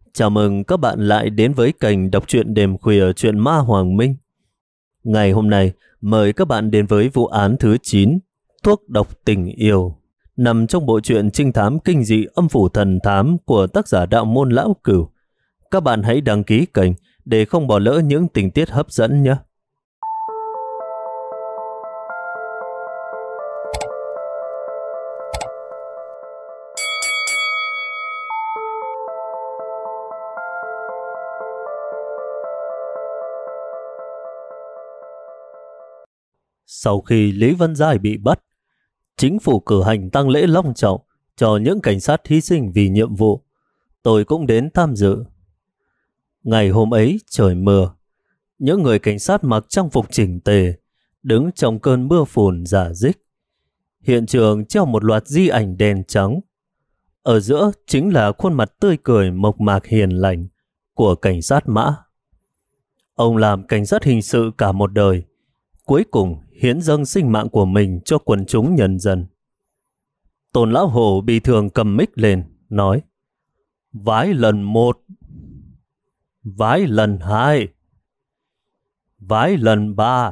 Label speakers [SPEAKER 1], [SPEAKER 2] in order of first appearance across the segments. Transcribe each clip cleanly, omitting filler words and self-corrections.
[SPEAKER 1] Chào mừng các bạn lại đến với kênh đọc truyện đêm khuya truyện ma Hoàng Minh. Ngày hôm nay, mời các bạn đến với vụ án thứ 9, Thuốc độc tình yêu, nằm trong bộ truyện trinh thám kinh dị Âm phủ thần thám của tác giả Đạo Môn Lão Cửu. Các bạn hãy đăng ký kênh để không bỏ lỡ những tình tiết hấp dẫn nhé. Sau khi Lý Văn Giai bị bắt, chính phủ cử hành tang lễ long trọng cho những cảnh sát hy sinh vì nhiệm vụ. Tôi cũng đến tham dự. Ngày hôm ấy trời mưa, những người cảnh sát mặc trang phục chỉnh tề đứng trong cơn mưa phùn rả rích. Hiện trường treo một loạt di ảnh đen trắng. Ở giữa chính là khuôn mặt tươi cười mộc mạc hiền lành của cảnh sát Mã. Ông làm cảnh sát hình sự cả một đời, cuối cùng hiến dâng sinh mạng của mình cho quần chúng nhân dân. Tôn Lão Hổ bị thường cầm mic lên, nói: "Vái lần 1, vái lần 2, vái lần 3.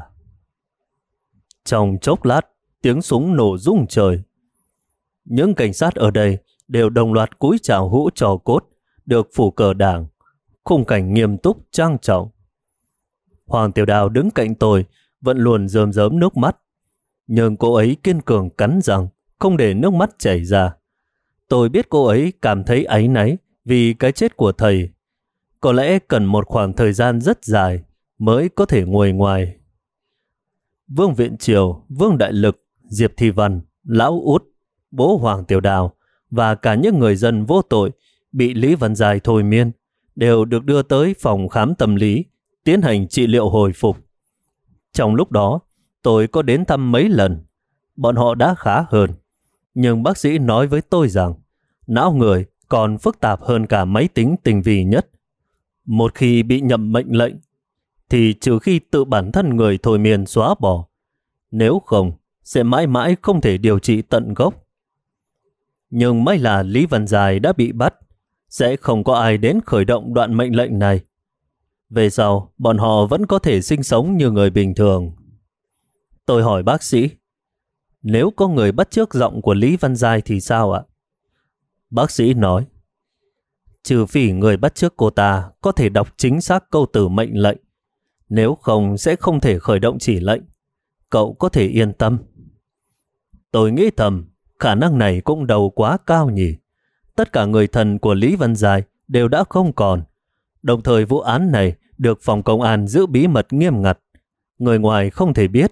[SPEAKER 1] Trong chốc lát, tiếng súng nổ rung trời. Những cảnh sát ở đây đều đồng loạt cúi chào hũ trò cốt được phủ cờ đảng, khung cảnh nghiêm túc trang trọng. Hoàng Tiểu Đào đứng cạnh tôi vẫn luôn rơm rớm nước mắt, nhưng cô ấy kiên cường cắn răng không để nước mắt chảy ra. Tôi biết cô ấy cảm thấy áy náy vì cái chết của thầy. Có lẽ cần một khoảng thời gian rất dài mới có thể nguôi ngoai. Vương Viện Triều, Vương Đại Lực, Diệp Thị Văn, Lão Út, bố Hoàng Tiểu Đào và cả những người dân vô tội bị Lý Văn Giai thôi miên đều được đưa tới phòng khám tâm lý tiến hành trị liệu hồi phục. Trong lúc đó, tôi có đến thăm mấy lần. Bọn họ đã khá hơn. Nhưng bác sĩ nói với tôi rằng não người còn phức tạp hơn cả máy tính tinh vi nhất. Một khi bị nhầm mệnh lệnh, thì trừ khi tự bản thân người thôi miên xóa bỏ, nếu không, sẽ mãi mãi không thể điều trị tận gốc. Nhưng may là Lý Văn Giai đã bị bắt, sẽ không có ai đến khởi động đoạn mệnh lệnh này. Về sau, bọn họ vẫn có thể sinh sống như người bình thường. Tôi hỏi bác sĩ, nếu có người bắt chước giọng của Lý Văn Giai thì sao ạ? Bác sĩ nói, trừ phi người bắt chước cô ta có thể đọc chính xác câu từ mệnh lệnh, nếu không sẽ không thể khởi động chỉ lệnh. Cậu có thể yên tâm. Tôi nghĩ thầm, khả năng này cũng đâu quá cao nhỉ. Tất cả người thân của Lý Văn Giai đều đã không còn. Đồng thời vụ án này được phòng công an giữ bí mật nghiêm ngặt, người ngoài không thể biết.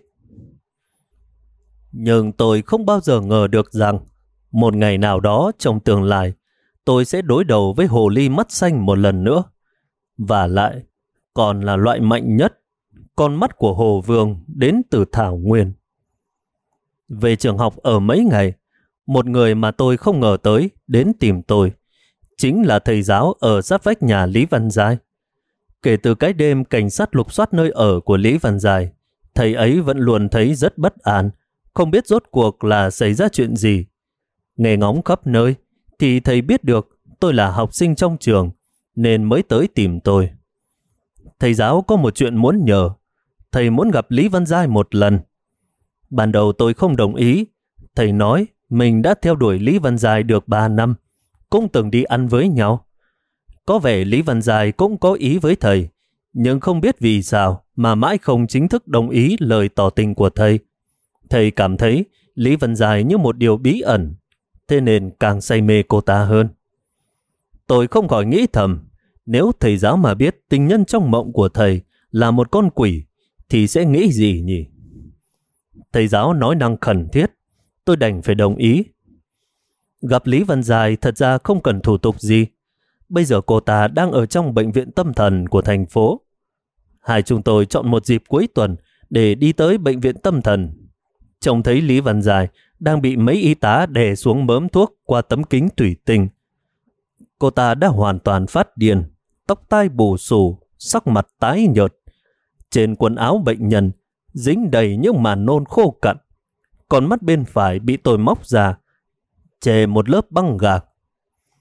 [SPEAKER 1] Nhưng tôi không bao giờ ngờ được rằng một ngày nào đó trong tương lai tôi sẽ đối đầu với hồ ly mắt xanh một lần nữa. Và lại còn là loại mạnh nhất, con mắt của Hồ Vương đến từ Thảo Nguyên. Về trường học ở mấy ngày, một người mà tôi không ngờ tới đến tìm tôi, chính là thầy giáo ở sát vách nhà Lý Văn Giai. Kể từ cái đêm cảnh sát lục soát nơi ở của Lý Văn Giai, thầy ấy vẫn luôn thấy rất bất an, không biết rốt cuộc là xảy ra chuyện gì. Nghe ngóng khắp nơi, thì thầy biết được tôi là học sinh trong trường, nên mới tới tìm tôi. Thầy giáo có một chuyện muốn nhờ, thầy muốn gặp Lý Văn Giai một lần. Ban đầu tôi không đồng ý, thầy nói mình đã theo đuổi Lý Văn Giai được 3 năm, cũng từng đi ăn với nhau. Có vẻ Lý Văn Giai cũng có ý với thầy, nhưng không biết vì sao mà mãi không chính thức đồng ý lời tỏ tình của thầy. Thầy cảm thấy Lý Văn Giai như một điều bí ẩn, thế nên càng say mê cô ta hơn. Tôi không khỏi nghĩ thầm, nếu thầy giáo mà biết tình nhân trong mộng của thầy là một con quỷ, thì sẽ nghĩ gì nhỉ? Thầy giáo nói năng khẩn thiết, tôi đành phải đồng ý. Gặp Lý Văn Giai thật ra không cần thủ tục gì. Bây giờ cô ta đang ở trong bệnh viện tâm thần của thành phố. Hai chúng tôi chọn một dịp cuối tuần để đi tới bệnh viện tâm thần. Trông thấy Lý Văn Giai đang bị mấy y tá đè xuống mớm thuốc qua tấm kính thủy tinh. Cô ta đã hoàn toàn phát điên, tóc tai bù xù, sắc mặt tái nhợt. Trên quần áo bệnh nhân dính đầy những màn nôn khô cằn. Còn mắt bên phải bị tôi móc ra, chè một lớp băng gạc.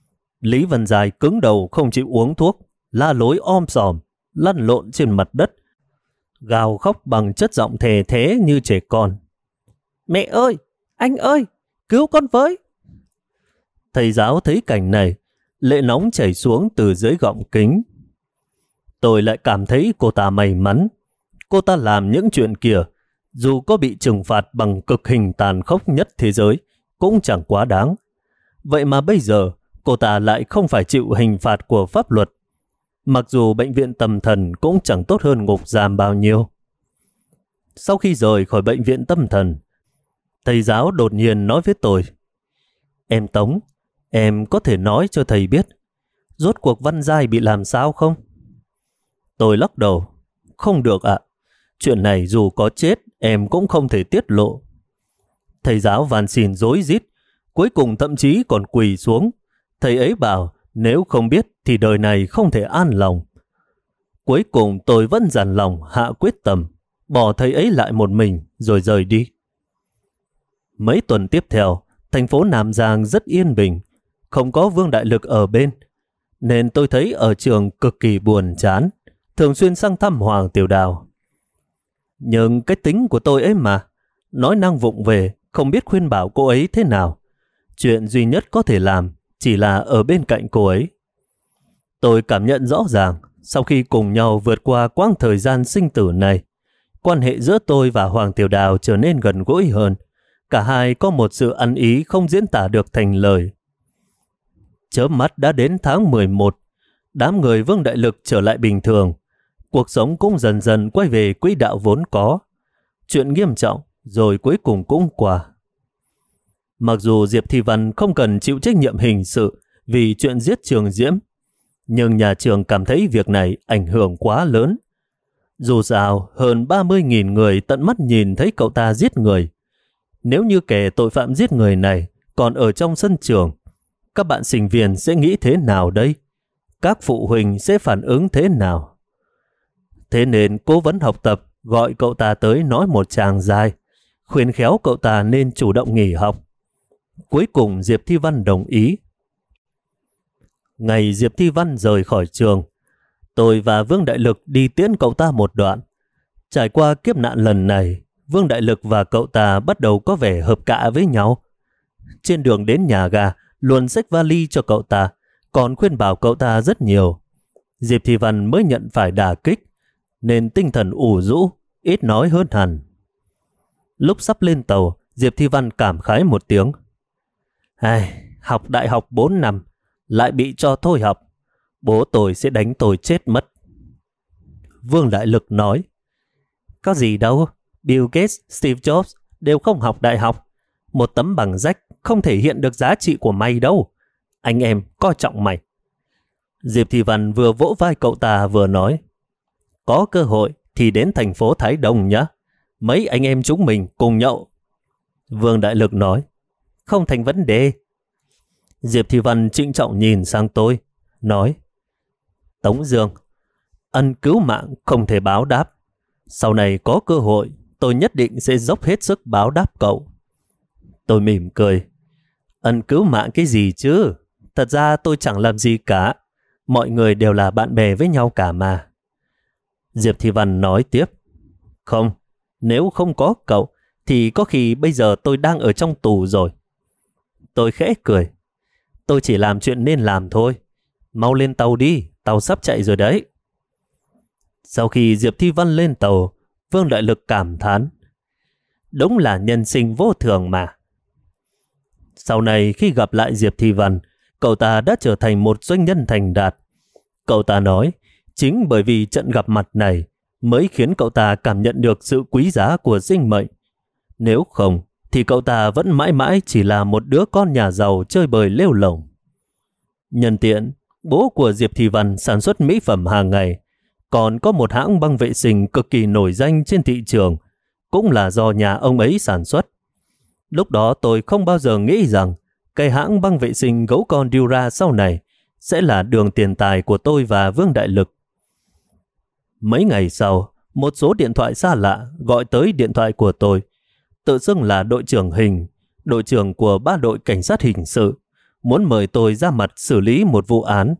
[SPEAKER 1] Lý Văn Dài cứng đầu không chịu uống thuốc, la lối om sòm, lăn lộn trên mặt đất, gào khóc bằng chất giọng thề thế như trẻ con. Mẹ ơi! Anh ơi! Cứu con với! Thầy giáo thấy cảnh này, lệ nóng chảy xuống từ dưới gọng kính. Tôi lại cảm thấy cô ta may mắn. Cô ta làm những chuyện kia, dù có bị trừng phạt bằng cực hình tàn khốc nhất thế giới, cũng chẳng quá đáng. Vậy mà bây giờ, cô ta lại không phải chịu hình phạt của pháp luật. Mặc dù bệnh viện tâm thần cũng chẳng tốt hơn ngục giam bao nhiêu. Sau khi rời khỏi bệnh viện tâm thần, thầy giáo đột nhiên nói với tôi: Em Tống, em có thể nói cho thầy biết rốt cuộc Văn Giai bị làm sao không? Tôi lắc đầu: Không được ạ. Chuyện này dù có chết em cũng không thể tiết lộ. Thầy giáo van xin rối rít, cuối cùng thậm chí còn quỳ xuống. Thầy ấy bảo nếu không biết thì đời này không thể an lòng. Cuối cùng tôi vẫn dằn lòng hạ quyết tâm, bỏ thầy ấy lại một mình rồi rời đi. Mấy tuần tiếp theo, thành phố Nam Giang rất yên bình, không có Vương Đại Lực ở bên, nên tôi thấy ở trường cực kỳ buồn chán, thường xuyên sang thăm Hoàng Tiểu Đào. Nhưng cái tính của tôi ấy mà, nói năng vụng về, không biết khuyên bảo cô ấy thế nào. Chuyện duy nhất có thể làm chỉ là ở bên cạnh cô ấy. Tôi cảm nhận rõ ràng, sau khi cùng nhau vượt qua quãng thời gian sinh tử này, quan hệ giữa tôi và Hoàng Tiểu Đào trở nên gần gũi hơn. Cả hai có một sự ăn ý không diễn tả được thành lời. Chớp mắt đã đến tháng 11, đám người Vương Đại Lực trở lại bình thường. Cuộc sống cũng dần dần quay về quỹ đạo vốn có. Chuyện nghiêm trọng rồi cuối cùng cũng qua. Mặc dù Diệp Thi Văn không cần chịu trách nhiệm hình sự vì chuyện giết Trường Diễm, nhưng nhà trường cảm thấy việc này ảnh hưởng quá lớn. Dù sao, hơn 30.000 người tận mắt nhìn thấy cậu ta giết người. Nếu như kẻ tội phạm giết người này còn ở trong sân trường, các bạn sinh viên sẽ nghĩ thế nào đây? Các phụ huynh sẽ phản ứng thế nào? Thế nên cố vấn học tập gọi cậu ta tới nói một tràng dài, khuyên khéo cậu ta nên chủ động nghỉ học. Cuối cùng Diệp Thi Văn đồng ý. Ngày Diệp Thi Văn rời khỏi trường, tôi và Vương Đại Lực đi tiễn cậu ta một đoạn. Trải qua kiếp nạn lần này, Vương Đại Lực và cậu ta bắt đầu có vẻ hợp cạ với nhau. Trên đường đến nhà ga, luôn xách vali cho cậu ta, còn khuyên bảo cậu ta rất nhiều. Diệp Thi Văn mới nhận phải đả kích, nên tinh thần ủ rũ, ít nói hơn hẳn. Lúc sắp lên tàu, Diệp Thi Văn cảm khái một tiếng. Học đại học 4 năm, lại bị cho thôi học. Bố tôi sẽ đánh tôi chết mất. Vương Đại Lực nói: Có gì đâu, Bill Gates, Steve Jobs đều không học đại học. Một tấm bằng rách không thể hiện được giá trị của mày đâu. Anh em coi trọng mày. Diệp Thi Văn vừa vỗ vai cậu ta vừa nói: Có cơ hội thì đến thành phố Thái Đông nhé. Mấy anh em chúng mình cùng nhậu. Vương Đại Lực nói: Không thành vấn đề. Diệp Thi Văn trịnh trọng nhìn sang tôi, nói: Tống Dương, ân cứu mạng không thể báo đáp. Sau này có cơ hội, tôi nhất định sẽ dốc hết sức báo đáp cậu. Tôi mỉm cười: Ân cứu mạng cái gì chứ? Thật ra tôi chẳng làm gì cả. Mọi người đều là bạn bè với nhau cả mà. Diệp Thi Văn nói tiếp: Không, nếu không có cậu, thì có khi bây giờ tôi đang ở trong tù rồi. Tôi khẽ cười: Tôi chỉ làm chuyện nên làm thôi. Mau lên tàu đi, tàu sắp chạy rồi đấy. Sau khi Diệp Thi Văn lên tàu, Vương Đại Lực cảm thán: Đúng là nhân sinh vô thường mà. Sau này khi gặp lại Diệp Thi Văn, cậu ta đã trở thành một doanh nhân thành đạt. Cậu ta nói, chính bởi vì trận gặp mặt này mới khiến cậu ta cảm nhận được sự quý giá của sinh mệnh. Nếu không, thì cậu ta vẫn mãi mãi chỉ là một đứa con nhà giàu chơi bời lêu lổng. Nhân tiện, bố của Diệp Thi Văn sản xuất mỹ phẩm hàng ngày, còn có một hãng băng vệ sinh cực kỳ nổi danh trên thị trường, cũng là do nhà ông ấy sản xuất. Lúc đó tôi không bao giờ nghĩ rằng cái hãng băng vệ sinh gấu con Dura sau này sẽ là đường tiền tài của tôi và Vương Đại Lực. Mấy ngày sau, một số điện thoại xa lạ gọi tới điện thoại của tôi, tự xưng là đội trưởng Hình, đội trưởng của 3 đội cảnh sát hình sự, muốn mời tôi ra mặt xử lý một vụ án.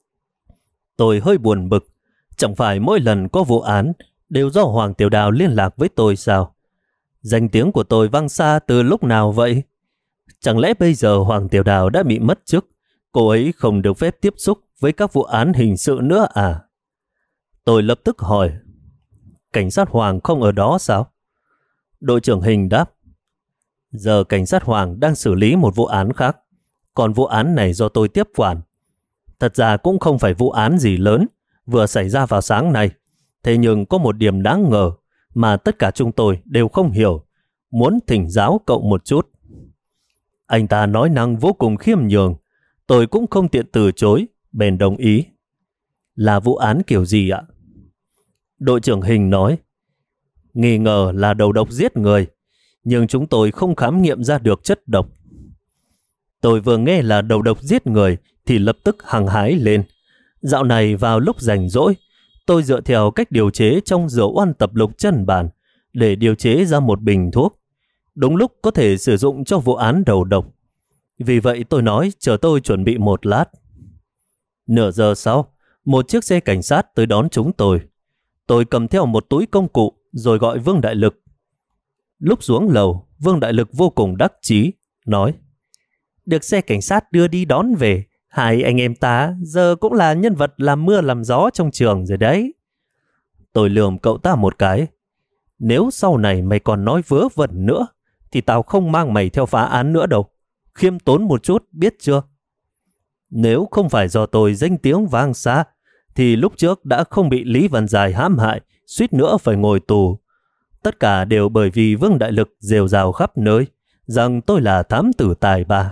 [SPEAKER 1] Tôi hơi buồn bực, chẳng phải mỗi lần có vụ án đều do Hoàng Tiểu Đào liên lạc với tôi sao? Danh tiếng của tôi vang xa từ lúc nào vậy? Chẳng lẽ bây giờ Hoàng Tiểu Đào đã bị mất chức, cô ấy không được phép tiếp xúc với các vụ án hình sự nữa à? Tôi lập tức hỏi, cảnh sát Hoàng không ở đó sao? Đội trưởng Hình đáp, giờ cảnh sát Hoàng đang xử lý một vụ án khác, còn vụ án này do tôi tiếp quản. Thật ra cũng không phải vụ án gì lớn, vừa xảy ra vào sáng nay. Thế nhưng có một điểm đáng ngờ mà tất cả chúng tôi đều không hiểu, muốn thỉnh giáo cậu một chút. Anh ta nói năng vô cùng khiêm nhường, tôi cũng không tiện từ chối, bèn đồng ý. Là vụ án kiểu gì ạ? Đội trưởng Hình nói, nghi ngờ là đầu độc giết người, nhưng chúng tôi không khám nghiệm ra được chất độc. Tôi vừa nghe là đầu độc giết người thì lập tức hăng hái lên. Dạo này vào lúc rảnh rỗi, tôi dựa theo cách điều chế trong rượu oan tập lục chân bản để điều chế ra một bình thuốc, đúng lúc có thể sử dụng cho vụ án đầu độc. Vì vậy tôi nói chờ tôi chuẩn bị một lát. Nửa giờ sau, một chiếc xe cảnh sát tới đón chúng tôi. Tôi cầm theo một túi công cụ rồi gọi Vương Đại Lực. Lúc xuống lầu, Vương Đại Lực vô cùng đắc chí, nói, được xe cảnh sát đưa đi đón về, hai anh em ta giờ cũng là nhân vật làm mưa làm gió trong trường rồi đấy. Tôi lườm cậu ta một cái. Nếu sau này mày còn nói vớ vẩn nữa, thì tao không mang mày theo phá án nữa đâu. Khiêm tốn một chút, biết chưa? Nếu không phải do tôi danh tiếng vang xa, thì lúc trước đã không bị Lý Văn Dài hãm hại, suýt nữa phải ngồi tù. Tất cả đều bởi vì Vương Đại Lực rêu rao khắp nơi, rằng tôi là thám tử tài ba.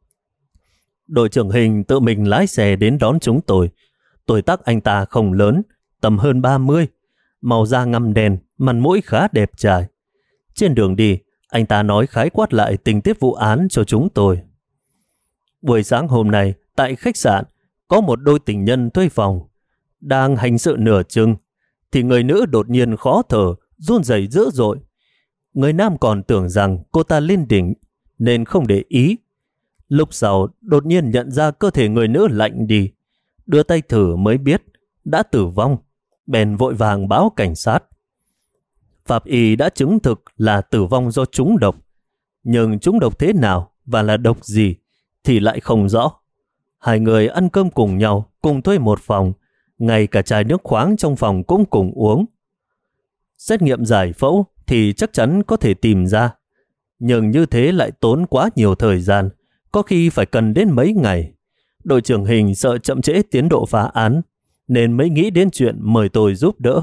[SPEAKER 1] Đội trưởng Hình tự mình lái xe đến đón chúng tôi. Tuổi tác anh ta không lớn, tầm hơn 30, màu da ngăm đen, mặt mũi khá đẹp trai. Trên đường đi, anh ta nói khái quát lại tình tiết vụ án cho chúng tôi. Buổi sáng hôm nay, tại khách sạn, có một đôi tình nhân thuê phòng. Đang hành sự nửa chừng, thì người nữ đột nhiên khó thở, run rẩy dữ dội. Người nam còn tưởng rằng cô ta lên đỉnh, nên không để ý. Lúc sau, đột nhiên nhận ra cơ thể người nữ lạnh đi. Đưa tay thử mới biết, đã tử vong. Bèn vội vàng báo cảnh sát. Pháp y đã chứng thực là tử vong do trúng độc. Nhưng trúng độc thế nào và là độc gì thì lại không rõ. Hai người ăn cơm cùng nhau, cùng thuê một phòng. Ngay cả chai nước khoáng trong phòng cũng cùng uống. Xét nghiệm giải phẫu thì chắc chắn có thể tìm ra. Nhưng như thế lại tốn quá nhiều thời gian, có khi phải cần đến mấy ngày. Đội trưởng Hình sợ chậm trễ tiến độ phá án, nên mới nghĩ đến chuyện mời tôi giúp đỡ.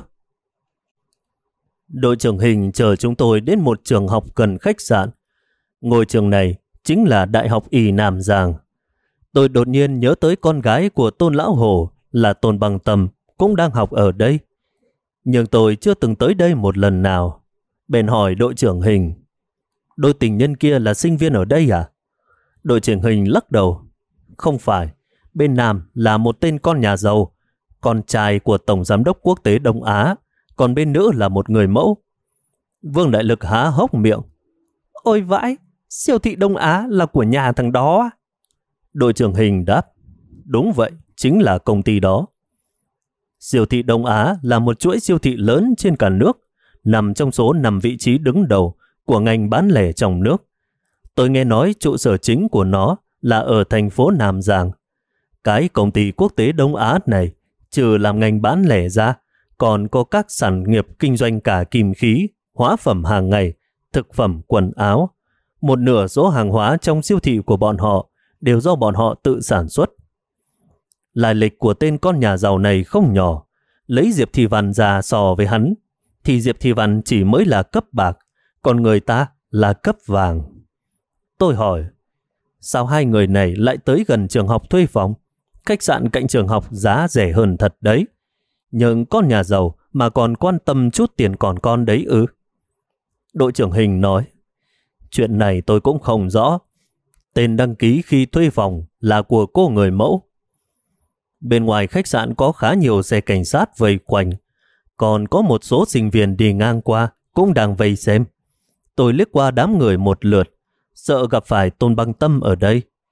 [SPEAKER 1] Đội trưởng Hình chờ chúng tôi đến một trường học gần khách sạn. Ngôi trường này chính là Đại học Y Nam Giang. Tôi đột nhiên nhớ tới con gái của Tôn Lão Hồ là Tôn Bằng Tâm cũng đang học ở đây. Nhưng tôi chưa từng tới đây một lần nào. Bèn hỏi đội trưởng Hình, đôi tình nhân kia là sinh viên ở đây à? Đội trưởng Hình lắc đầu, không phải. Bên Nam là một tên con nhà giàu, con trai của Tổng Giám đốc Quốc tế Đông Á, còn bên nữ là một người mẫu. Vương Đại Lực há hốc miệng, ôi vãi, siêu thị Đông Á là của nhà thằng đó. Đội trưởng Hình đáp, đúng vậy, chính là công ty đó. Siêu thị Đông Á là một chuỗi siêu thị lớn trên cả nước, nằm trong số 5 vị trí đứng đầu của ngành bán lẻ trong nước. Tôi nghe nói trụ sở chính của nó là ở thành phố Nam Giang. Cái công ty quốc tế Đông Á này, trừ làm ngành bán lẻ ra, còn có các sản nghiệp kinh doanh cả kim khí, hóa phẩm hàng ngày, thực phẩm, quần áo. Một nửa số hàng hóa trong siêu thị của bọn họ đều do bọn họ tự sản xuất. Lai lịch của tên con nhà giàu này không nhỏ. Lấy Diệp Thị Văn ra so với hắn, thì Diệp Thị Văn chỉ mới là cấp bạc, còn người ta là cấp vàng. Tôi hỏi, sao hai người này lại tới gần trường học thuê phòng? Khách sạn cạnh trường học giá rẻ hơn thật đấy. Nhưng con nhà giàu mà còn quan tâm chút tiền còn con đấy ư? Đội trưởng Hình nói, chuyện này tôi cũng không rõ. Tên đăng ký khi thuê phòng là của cô người mẫu. Bên ngoài khách sạn có khá nhiều xe cảnh sát vây quanh, còn có một số sinh viên đi ngang qua cũng đang vây xem. Tôi liếc qua đám người một lượt, sợ gặp phải Tôn Băng Tâm ở đây.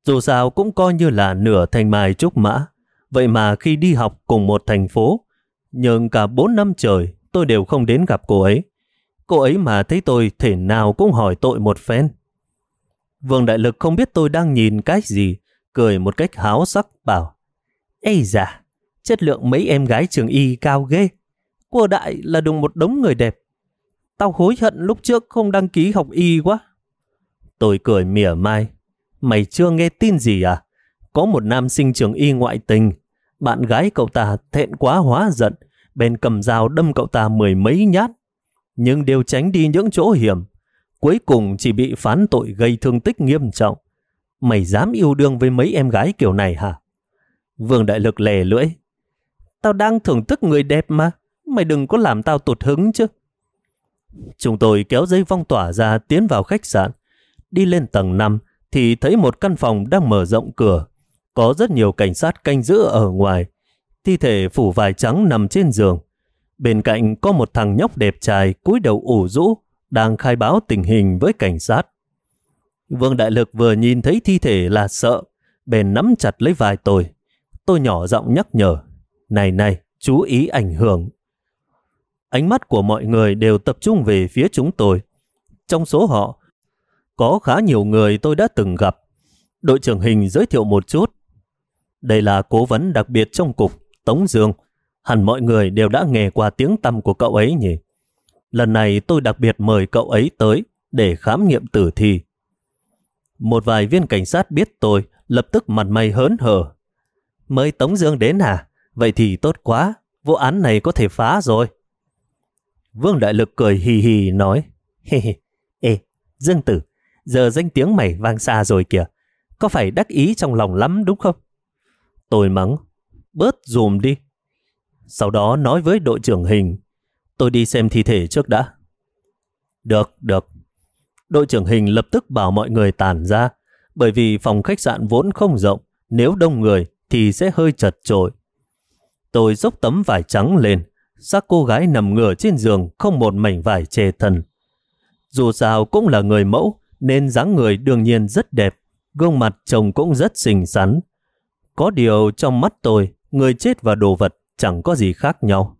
[SPEAKER 1] Dù sao cũng coi như là nửa thanh mai trúc mã. Vậy mà khi đi học cùng một thành phố, nhưng cả 4 năm trời tôi đều không đến gặp cô ấy. Cô ấy mà thấy tôi thể nào cũng hỏi tội một phen. Vương Đại Lực không biết tôi đang nhìn cái gì, cười một cách háo sắc bảo: Ây da, chất lượng mấy em gái trường y cao ghê. Của Đại là đùng một đống người đẹp. Tao hối hận lúc trước không đăng ký học y quá. Tôi cười mỉa mai: Mày chưa nghe tin gì à? Có một nam sinh trường y ngoại tình. Bạn gái cậu ta thẹn quá hóa giận, bèn cầm dao đâm cậu ta 10 mấy nhát. Nhưng đều tránh đi những chỗ hiểm. Cuối cùng chỉ bị phán tội gây thương tích nghiêm trọng. Mày dám yêu đương với mấy em gái kiểu này hả? Vương Đại Lực lè lưỡi: Tao đang thưởng thức người đẹp mà. Mày đừng có làm tao tụt hứng chứ. Chúng tôi kéo dây phong tỏa ra tiến vào khách sạn. Đi lên tầng 5 thì thấy một căn phòng đang mở rộng cửa. Có rất nhiều cảnh sát canh giữ ở ngoài. Thi thể phủ vải trắng nằm trên giường. Bên cạnh có một thằng nhóc đẹp trai cúi đầu ủ rũ đang khai báo tình hình với cảnh sát. Vương Đại Lực vừa nhìn thấy thi thể là sợ, bèn nắm chặt lấy vai tôi. Tôi nhỏ giọng nhắc nhở: Này này, chú ý ảnh hưởng. Ánh mắt của mọi người đều tập trung về phía chúng tôi. Trong số họ, có khá nhiều người tôi đã từng gặp. Đội trưởng Hình giới thiệu một chút. Đây là cố vấn đặc biệt trong cục, Tống Dương. Hẳn mọi người đều đã nghe qua tiếng tăm của cậu ấy nhỉ. Lần này tôi đặc biệt mời cậu ấy tới để khám nghiệm tử thi. Một vài viên cảnh sát biết tôi, lập tức mặt mày hớn hở. Mời Tống Dương đến à? Vậy thì tốt quá, vụ án này có thể phá rồi. Vương Đại Lực cười hì hì nói: Ê, Dương Tử, giờ danh tiếng mày vang xa rồi kìa. Có phải đắc ý trong lòng lắm đúng không? Tôi mắng: Bớt dùm đi. Sau đó nói với đội trưởng Hình: Tôi đi xem thi thể trước đã. Được. Đội trưởng Hình lập tức bảo mọi người tản ra, bởi vì phòng khách sạn vốn không rộng, nếu đông người thì sẽ hơi chật chội. Tôi xốc tấm vải trắng lên, xác cô gái nằm ngửa trên giường không một mảnh vải che thân. Dù sao cũng là người mẫu nên dáng người đương nhiên rất đẹp, gương mặt trông cũng rất xinh xắn. Có điều trong mắt tôi, người chết và đồ vật chẳng có gì khác nhau.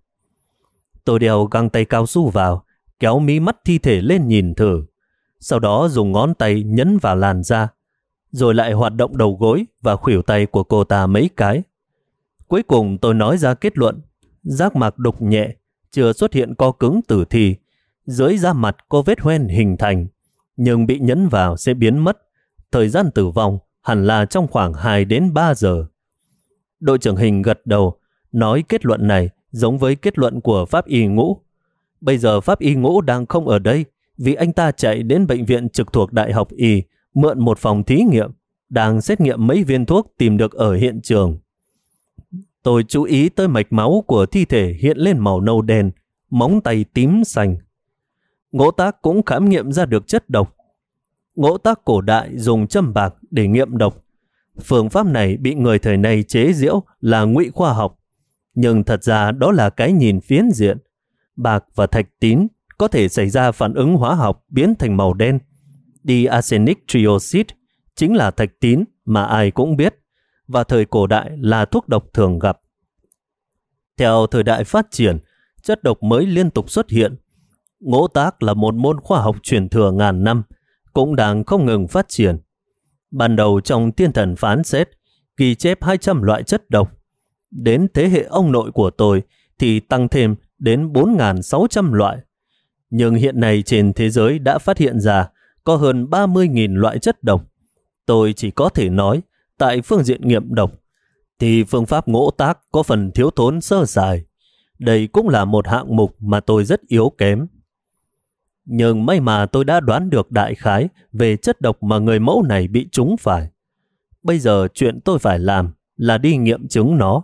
[SPEAKER 1] Tôi đeo găng tay cao su vào, kéo mí mắt thi thể lên nhìn thử. Sau đó dùng ngón tay nhấn vào làn da, rồi lại hoạt động đầu gối và khuỷu tay của cô ta mấy cái. Cuối cùng tôi nói ra kết luận: giác mạc đục nhẹ, chưa xuất hiện co cứng tử thi. Dưới da mặt có vết hoen hình thành, nhưng bị nhấn vào sẽ biến mất. Thời gian tử vong hẳn là trong khoảng 2 đến 3 giờ. Đội trưởng Hình gật đầu, nói kết luận này giống với kết luận của Pháp Y Ngũ. Bây giờ Pháp Y Ngũ đang không ở đây vì anh ta chạy đến bệnh viện trực thuộc Đại học Y mượn một phòng thí nghiệm, đang xét nghiệm mấy viên thuốc tìm được ở hiện trường. Tôi chú ý tới mạch máu của thi thể hiện lên màu nâu đen, móng tay tím xanh. Ngỗ tác cũng khám nghiệm ra được chất độc. Ngỗ tác cổ đại dùng châm bạc để nghiệm độc. Phương pháp này bị người thời nay chế giễu là ngụy khoa học, nhưng thật ra đó là cái nhìn phiến diện. Bạc và thạch tín có thể xảy ra phản ứng hóa học biến thành màu đen. Diarsenic trioxide chính là thạch tín mà ai cũng biết, và thời cổ đại là thuốc độc thường gặp. Theo thời đại phát triển, chất độc mới liên tục xuất hiện. Ngỗ tác là một môn khoa học truyền thừa ngàn năm, cũng đang không ngừng phát triển. Ban đầu trong Tiên Thần phán xét, ghi chép 200 loại chất độc. Đến thế hệ ông nội của tôi thì tăng thêm đến 4.600 loại. Nhưng hiện nay trên thế giới đã phát hiện ra có hơn 30.000 loại chất độc. Tôi chỉ có thể nói, tại phương diện nghiệm độc, thì phương pháp ngỗ tác có phần thiếu thốn sơ sài. Đây cũng là một hạng mục mà tôi rất yếu kém. Nhưng may mà tôi đã đoán được đại khái về chất độc mà người mẫu này bị trúng phải. Bây giờ chuyện tôi phải làm là đi nghiệm chứng nó.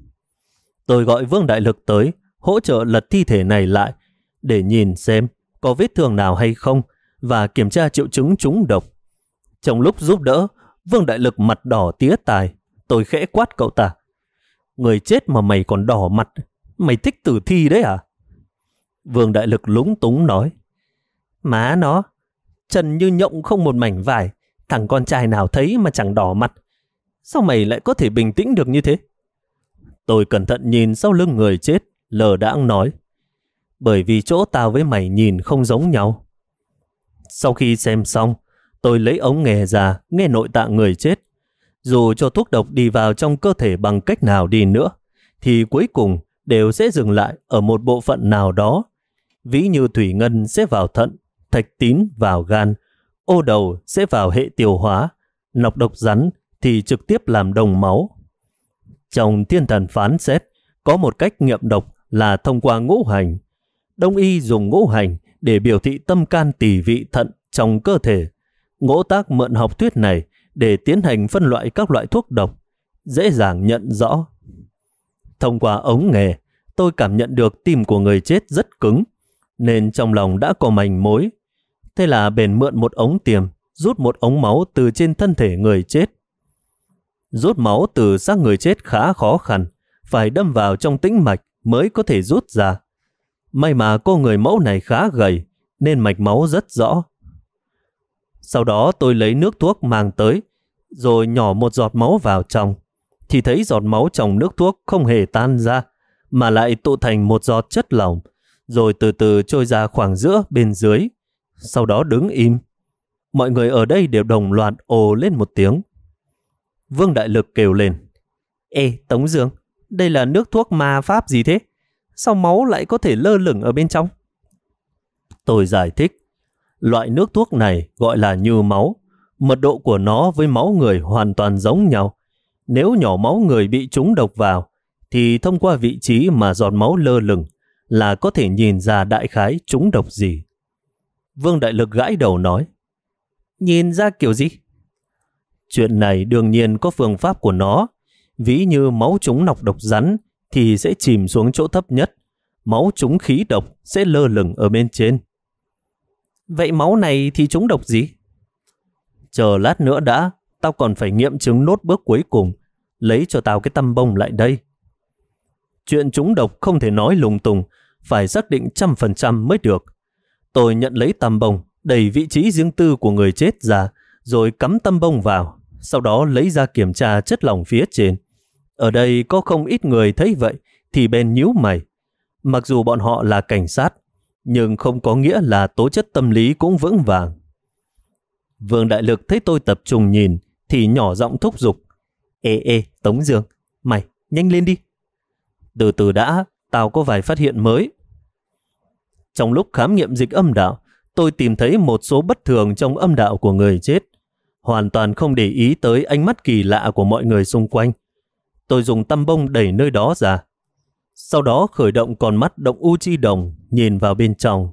[SPEAKER 1] Tôi gọi Vương Đại Lực tới, hỗ trợ lật thi thể này lại, để nhìn xem có vết thương nào hay không và kiểm tra triệu chứng trúng độc. Trong lúc giúp đỡ, Vương Đại Lực mặt đỏ tía tai. Tôi khẽ quát cậu ta: Người chết mà mày còn đỏ mặt, mày thích tử thi đấy à? Vương Đại Lực lúng túng nói: Má nó, trần như nhộng không một mảnh vải,
[SPEAKER 2] Thằng con trai nào thấy mà chẳng đỏ mặt. Sao mày lại có thể bình tĩnh được như thế?
[SPEAKER 1] Tôi cẩn thận nhìn sau lưng người chết, lờ đãng nói. Bởi vì chỗ tao với mày nhìn không giống nhau. Sau khi xem xong, tôi lấy ống nghe ra, nghe nội tạng người chết. Dù cho thuốc độc đi vào trong cơ thể bằng cách nào đi nữa, thì cuối cùng đều sẽ dừng lại ở một bộ phận nào đó. Ví như thủy ngân sẽ vào thận, thạch tín vào gan, ô đầu sẽ vào hệ tiêu hóa, nọc độc rắn thì trực tiếp làm đồng máu. Trong thiên thần phán xét, có một cách nghiệm độc là thông qua ngũ hành. Đông y dùng ngũ hành để biểu thị tâm can tỳ vị thận trong cơ thể. Ngỗ Tác mượn học thuyết này để tiến hành phân loại các loại thuốc độc, dễ dàng nhận rõ. Thông qua ống nghe, tôi cảm nhận được tim của người chết rất cứng, nên trong lòng đã có manh mối. Thế là bèn mượn một ống tiêm, rút một ống máu từ trên thân thể người chết. Rút máu từ xác người chết khá khó khăn, phải đâm vào trong tĩnh mạch mới có thể rút ra. May mà cô người mẫu này khá gầy, nên mạch máu rất rõ. Sau đó tôi lấy nước thuốc mang tới, rồi nhỏ một giọt máu vào trong, thì thấy giọt máu trong nước thuốc không hề tan ra, mà lại tụ thành một giọt chất lỏng, rồi từ từ trôi ra khoảng giữa bên dưới, sau đó đứng im. Mọi người ở đây đều đồng loạt ồ lên một tiếng. Vương Đại Lực kêu lên.
[SPEAKER 2] Ê, Tống Dương, đây là nước thuốc ma pháp gì thế? Sao máu lại có thể lơ lửng ở bên trong?
[SPEAKER 1] Tôi giải thích. Loại nước thuốc này gọi là như máu. Mật độ của nó với máu người hoàn toàn giống nhau. Nếu nhỏ máu người bị trúng độc vào, thì thông qua vị trí mà giọt máu lơ lửng là có thể nhìn ra đại khái trúng độc gì. Vương Đại Lực gãi đầu nói.
[SPEAKER 2] Nhìn ra kiểu gì?
[SPEAKER 1] Chuyện này đương nhiên có phương pháp của nó. Ví như máu trúng nọc độc rắn thì sẽ chìm xuống chỗ thấp nhất. Máu trúng khí độc sẽ lơ lửng ở bên trên.
[SPEAKER 2] Vậy máu này thì trúng độc gì?
[SPEAKER 1] Chờ lát nữa đã, tao còn phải nghiệm chứng nốt bước cuối cùng. Lấy cho tao cái tăm bông lại đây. Chuyện trúng độc không thể nói lung tung, phải xác định 100% mới được. Tôi nhận lấy tăm bông, đẩy vị trí riêng tư của người chết ra, rồi cắm tăm bông vào, sau đó lấy ra kiểm tra chất lỏng phía trên. Ở đây có không ít người thấy vậy thì bèn nhíu mày. Mặc dù bọn họ là cảnh sát, nhưng không có nghĩa là tố chất tâm lý cũng vững vàng. Vương Đại Lực thấy tôi tập trung nhìn thì nhỏ giọng thúc giục. Ê, Tống Dương, mày nhanh lên đi. Từ từ đã, tao có vài phát hiện mới. Trong lúc khám nghiệm dịch âm đạo, tôi tìm thấy một số bất thường trong âm đạo của người chết. Hoàn toàn không để ý tới ánh mắt kỳ lạ của mọi người xung quanh. Tôi dùng tăm bông đẩy nơi đó ra. Sau đó khởi động con mắt động u chi đồng, nhìn vào bên trong.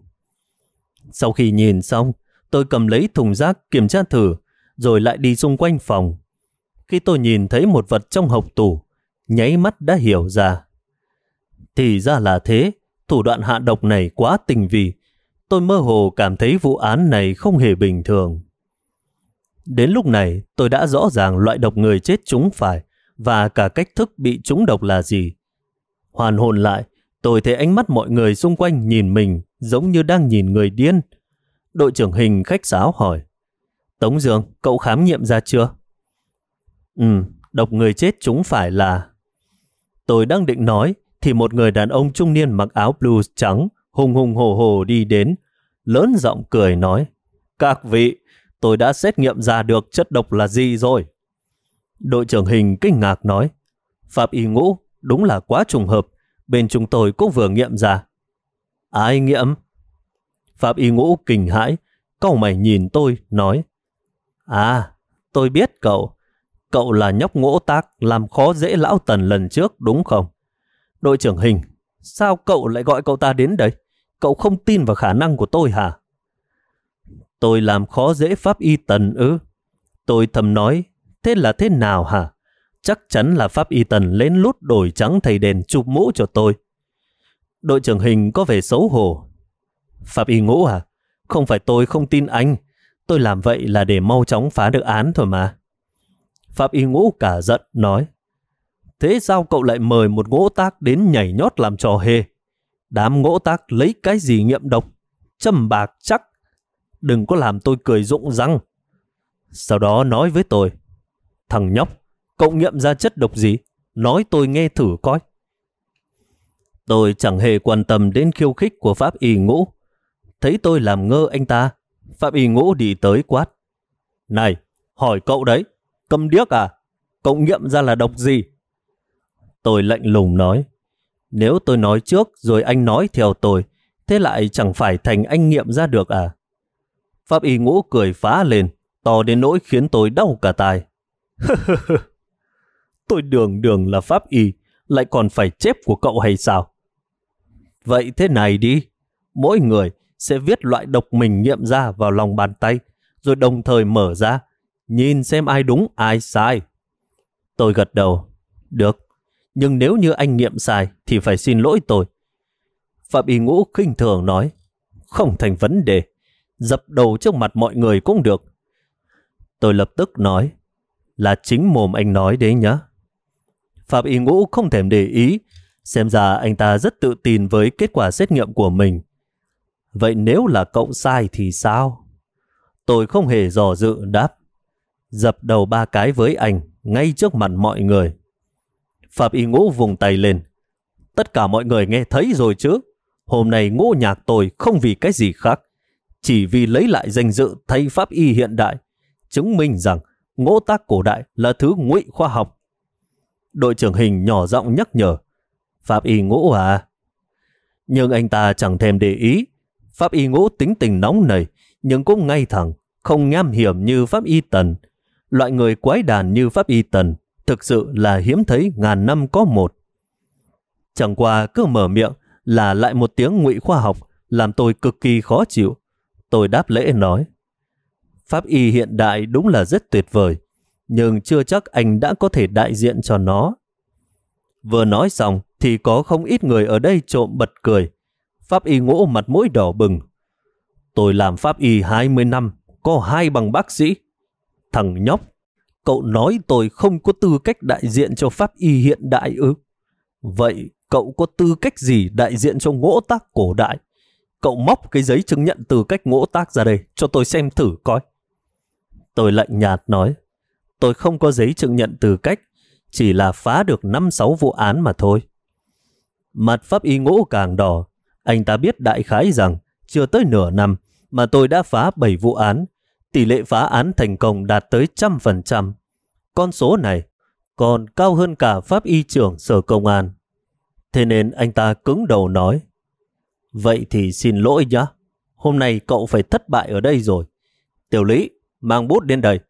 [SPEAKER 1] Sau khi nhìn xong, tôi cầm lấy thùng rác kiểm tra thử, rồi lại đi xung quanh phòng. Khi tôi nhìn thấy một vật trong hộc tủ, nháy mắt đã hiểu ra. Thì ra là thế, thủ đoạn hạ độc này quá tinh vi. Tôi mơ hồ cảm thấy vụ án này không hề bình thường. Đến lúc này, tôi đã rõ ràng loại độc người chết trúng phải và cả cách thức bị trúng độc là gì. Hoàn hồn lại, tôi thấy ánh mắt mọi người xung quanh nhìn mình giống như đang nhìn người điên. Đội trưởng Hình khách sáo hỏi. Tống Dương, cậu khám nghiệm ra chưa? Độc người chết trúng phải là... Tôi đang định nói thì một người đàn ông trung niên mặc áo blues trắng hùng hùng hổ hổ đi đến, lớn giọng cười nói. Các vị, tôi đã xét nghiệm ra được chất độc là gì rồi. Đội trưởng Hình kinh ngạc nói. Pháp y Ngũ, đúng là quá trùng hợp, bên chúng tôi cũng vừa nghiệm ra. Ai nghiệm? Pháp y Ngũ kinh hãi, cau mày nhìn tôi, nói. À, tôi biết cậu. Cậu là nhóc Ngỗ Tác làm khó dễ lão Tần lần trước đúng không? Đội trưởng Hình, sao cậu lại gọi cậu ta đến đây? Cậu không tin vào khả năng của tôi hả? Tôi làm khó dễ Pháp y Tần ư? Tôi thầm nói, thế là thế nào hả? Chắc chắn là Pháp y Tần lén lút đổi trắng thầy đèn chụp mũ cho tôi. Đội trưởng Hình có vẻ xấu hổ. Pháp y Ngũ à? Không phải tôi không tin anh. Tôi làm vậy là để mau chóng phá được án thôi mà. Pháp y Ngũ cả giận nói. Thế sao cậu lại mời một Ngỗ Tác đến nhảy nhót làm trò hề? Đám Ngỗ Tác lấy cái gì nghiệm độc? Châm bạc chắc. Đừng có làm tôi cười rụng răng. Sau đó nói với tôi, thằng nhóc, cậu nghiệm ra chất độc gì? Nói tôi nghe thử coi. Tôi chẳng hề quan tâm đến khiêu khích của Pháp Y Ngũ. Thấy tôi làm ngơ anh ta, Pháp Y Ngũ đi tới quát. Này, hỏi cậu đấy, câm điếc à? Cậu nghiệm ra là độc gì? Tôi lạnh lùng nói, nếu tôi nói trước rồi anh nói theo tôi, thế lại chẳng phải thành anh nghiệm ra được à? Pháp Y Ngũ cười phá lên, to đến nỗi khiến tôi đau cả tai. Tôi đường là Pháp Y, lại còn phải chép của cậu hay sao? Vậy thế này đi, mỗi người sẽ viết loại độc mình nghiệm ra vào lòng bàn tay, rồi đồng thời mở ra, nhìn xem ai đúng ai sai. Tôi gật đầu, được, nhưng nếu như anh nghiệm sai thì phải xin lỗi tôi. Pháp Y Ngũ khinh thường nói, không thành vấn đề, dập đầu trước mặt mọi người cũng được. Tôi lập tức nói, là chính mồm anh nói đấy nhá. Pháp Y Ngũ không thèm để ý, xem ra anh ta rất tự tin với kết quả xét nghiệm của mình. Vậy nếu là cậu sai thì sao? Tôi không hề dò dự đáp, dập đầu 3 cái với anh ngay trước mặt mọi người. Pháp Y Ngũ vùng tay lên, tất cả mọi người nghe thấy rồi chứ? Hôm nay Ngũ nhạc tôi không vì cái gì khác, chỉ vì lấy lại danh dự thay Pháp Y hiện đại, chứng minh rằng ngũ tác cổ đại là thứ ngụy khoa học. Đội trưởng Hình nhỏ giọng nhắc nhở, Pháp Y Ngũ à? Nhưng anh ta chẳng thèm để ý. Pháp Y Ngũ tính tình nóng nảy, nhưng cũng ngay thẳng, không nham hiểm như Pháp Y Tần. Loại người quái đản như Pháp Y Tần thực sự là hiếm thấy ngàn năm có một. Chẳng qua cứ mở miệng là lại một tiếng ngụy khoa học, làm tôi cực kỳ khó chịu. Tôi đáp lễ nói, Pháp Y hiện đại đúng là rất tuyệt vời, nhưng chưa chắc anh đã có thể đại diện cho nó. Vừa nói xong thì có không ít người ở đây trộm bật cười. Pháp Y Ngũ mặt mũi đỏ bừng. Tôi làm Pháp Y 20 năm, có 2 bằng bác sĩ. Thằng nhóc, cậu nói tôi không có tư cách đại diện cho Pháp Y hiện đại ư? Vậy cậu có tư cách gì đại diện cho ngũ tác cổ đại? Cậu móc cái giấy chứng nhận tư cách ngũ tác ra đây cho tôi xem thử coi. Tôi lạnh nhạt nói, tôi không có giấy chứng nhận tư cách, chỉ là phá được 5-6 vụ án mà thôi. Mặt Pháp Y Ngũ càng đỏ, anh ta biết đại khái rằng chưa tới nửa năm mà tôi đã phá 7 vụ án, tỷ lệ phá án thành công đạt tới 100%. Con số này còn cao hơn cả Pháp Y trưởng Sở Công an. Thế nên anh ta cứng đầu nói, vậy thì xin lỗi nhá, hôm nay cậu phải thất bại ở đây rồi. Tiểu Lý, mang bút đến đây.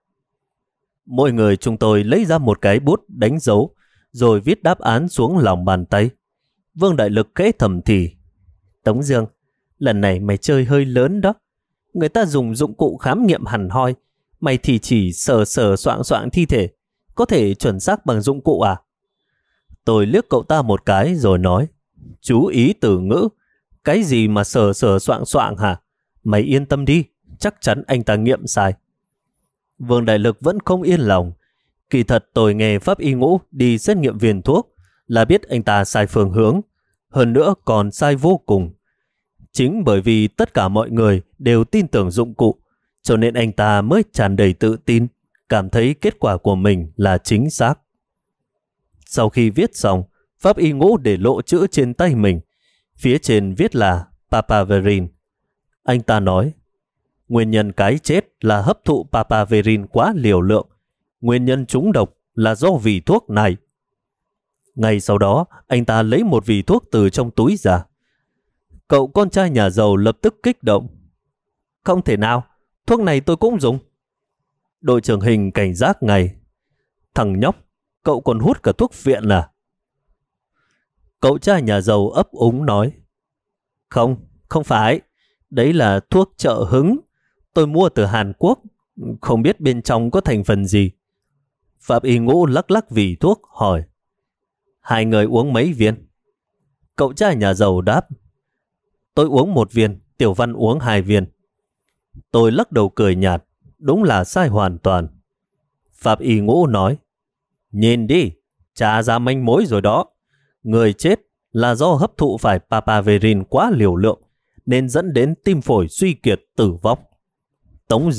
[SPEAKER 1] Mỗi người chúng tôi lấy ra một cái bút đánh dấu, rồi viết đáp án xuống lòng bàn tay. Vương Đại Lực khẽ thầm thì, Tống Dương, lần này mày chơi hơi lớn đó. Người ta dùng dụng cụ khám nghiệm hẳn hoi, mày thì chỉ sờ soạng thi thể, có thể chuẩn xác bằng dụng cụ à? Tôi liếc cậu ta một cái rồi nói, chú ý từ ngữ, cái gì mà sờ soạng hả? Mày yên tâm đi, chắc chắn anh ta nghiệm sai. Vương Đại Lực vẫn không yên lòng. Kỳ thật tôi nghe Pháp Y Ngũ đi xét nghiệm viên thuốc là biết anh ta sai phương hướng, hơn nữa còn sai vô cùng. Chính bởi vì tất cả mọi người đều tin tưởng dụng cụ, cho nên anh ta mới tràn đầy tự tin, cảm thấy kết quả của mình là chính xác. Sau khi viết xong, Pháp Y Ngũ để lộ chữ trên tay mình. Phía trên viết là papaverin. Anh ta nói, nguyên nhân cái chết là hấp thụ papaverin quá liều lượng. Nguyên nhân trúng độc là do vỉ thuốc này. Ngay sau đó, anh ta lấy một vỉ thuốc từ trong túi ra. Cậu con trai nhà giàu lập tức kích động. Không thể nào, thuốc này tôi cũng dùng. Đội trưởng Hình cảnh giác ngay. Thằng nhóc, cậu còn hút cả thuốc viện à? Cậu trai nhà giàu ấp úng nói. Không phải. Đấy là thuốc trợ hứng. Tôi mua từ Hàn Quốc. Không biết bên trong có thành phần gì. Pháp Y Ngũ lắc lắc vỉ thuốc hỏi. 2 người uống mấy viên? Cậu trai nhà giàu đáp. Tôi uống 1 viên, Tiểu Văn uống 2 viên. Tôi lắc đầu cười nhạt. Đúng là sai hoàn toàn. Pháp Y Ngũ nói. Nhìn đi, trả ra manh mối rồi đó. Người chết là do hấp thụ phải papaverin quá liều lượng, nên dẫn đến tim phổi suy kiệt tử vong. Tống Dương,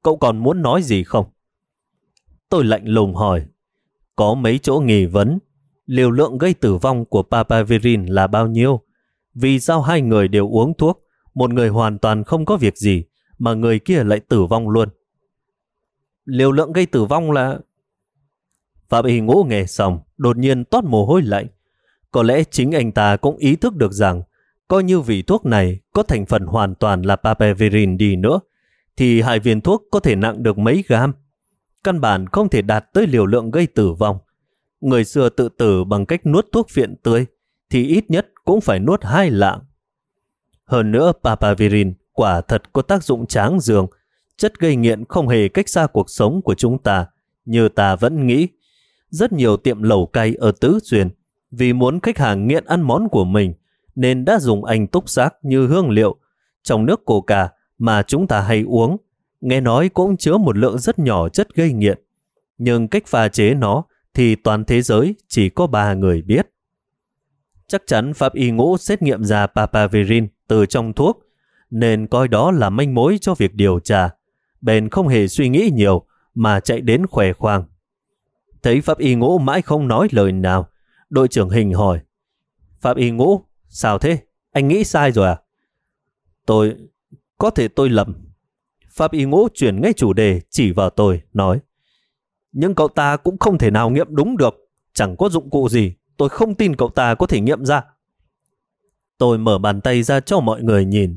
[SPEAKER 1] cậu còn muốn nói gì không? Tôi lạnh lùng hỏi. Có mấy chỗ nghi vấn. Liều lượng gây tử vong của Papaverin là bao nhiêu? Vì sao hai người đều uống thuốc, một người hoàn toàn không có việc gì, mà người kia lại tử vong luôn? Liều lượng gây tử vong là... Pháp Y Ngũ nghe xong, đột nhiên toát mồ hôi lạnh. Có lẽ chính anh ta cũng ý thức được rằng, coi như vị thuốc này có thành phần hoàn toàn là Papaverin đi nữa, thì 2 viên thuốc có thể nặng được mấy gam. Căn bản không thể đạt tới liều lượng gây tử vong. Người xưa tự tử bằng cách nuốt thuốc phiện tươi, thì ít nhất cũng phải nuốt 2 lạng. Hơn nữa, Papaverin quả thật có tác dụng tráng dương. Chất gây nghiện không hề cách xa cuộc sống của chúng ta, như ta vẫn nghĩ. Rất nhiều tiệm lẩu cay ở Tứ Xuyên, vì muốn khách hàng nghiện ăn món của mình, nên đã dùng anh túc xác như hương liệu. Trong nước coca mà chúng ta hay uống, nghe nói cũng chứa một lượng rất nhỏ chất gây nghiện. Nhưng cách pha chế nó thì toàn thế giới chỉ có 3 người biết. Chắc chắn Pháp Y Ngũ xét nghiệm ra Papaverin từ trong thuốc, nên coi đó là manh mối cho việc điều tra. Bèn không hề suy nghĩ nhiều mà chạy đến khoe khoang. Thấy Pháp Y Ngũ mãi không nói lời nào, đội trưởng Hình hỏi: Pháp Y Ngũ, sao thế? Anh nghĩ sai rồi à? Có thể tôi lầm. Pháp Y Ngũ chuyển ngay chủ đề, chỉ vào tôi, nói: Nhưng cậu ta cũng không thể nào nghiệm đúng được. Chẳng có dụng cụ gì, tôi không tin cậu ta có thể nghiệm ra. Tôi mở bàn tay ra cho mọi người nhìn.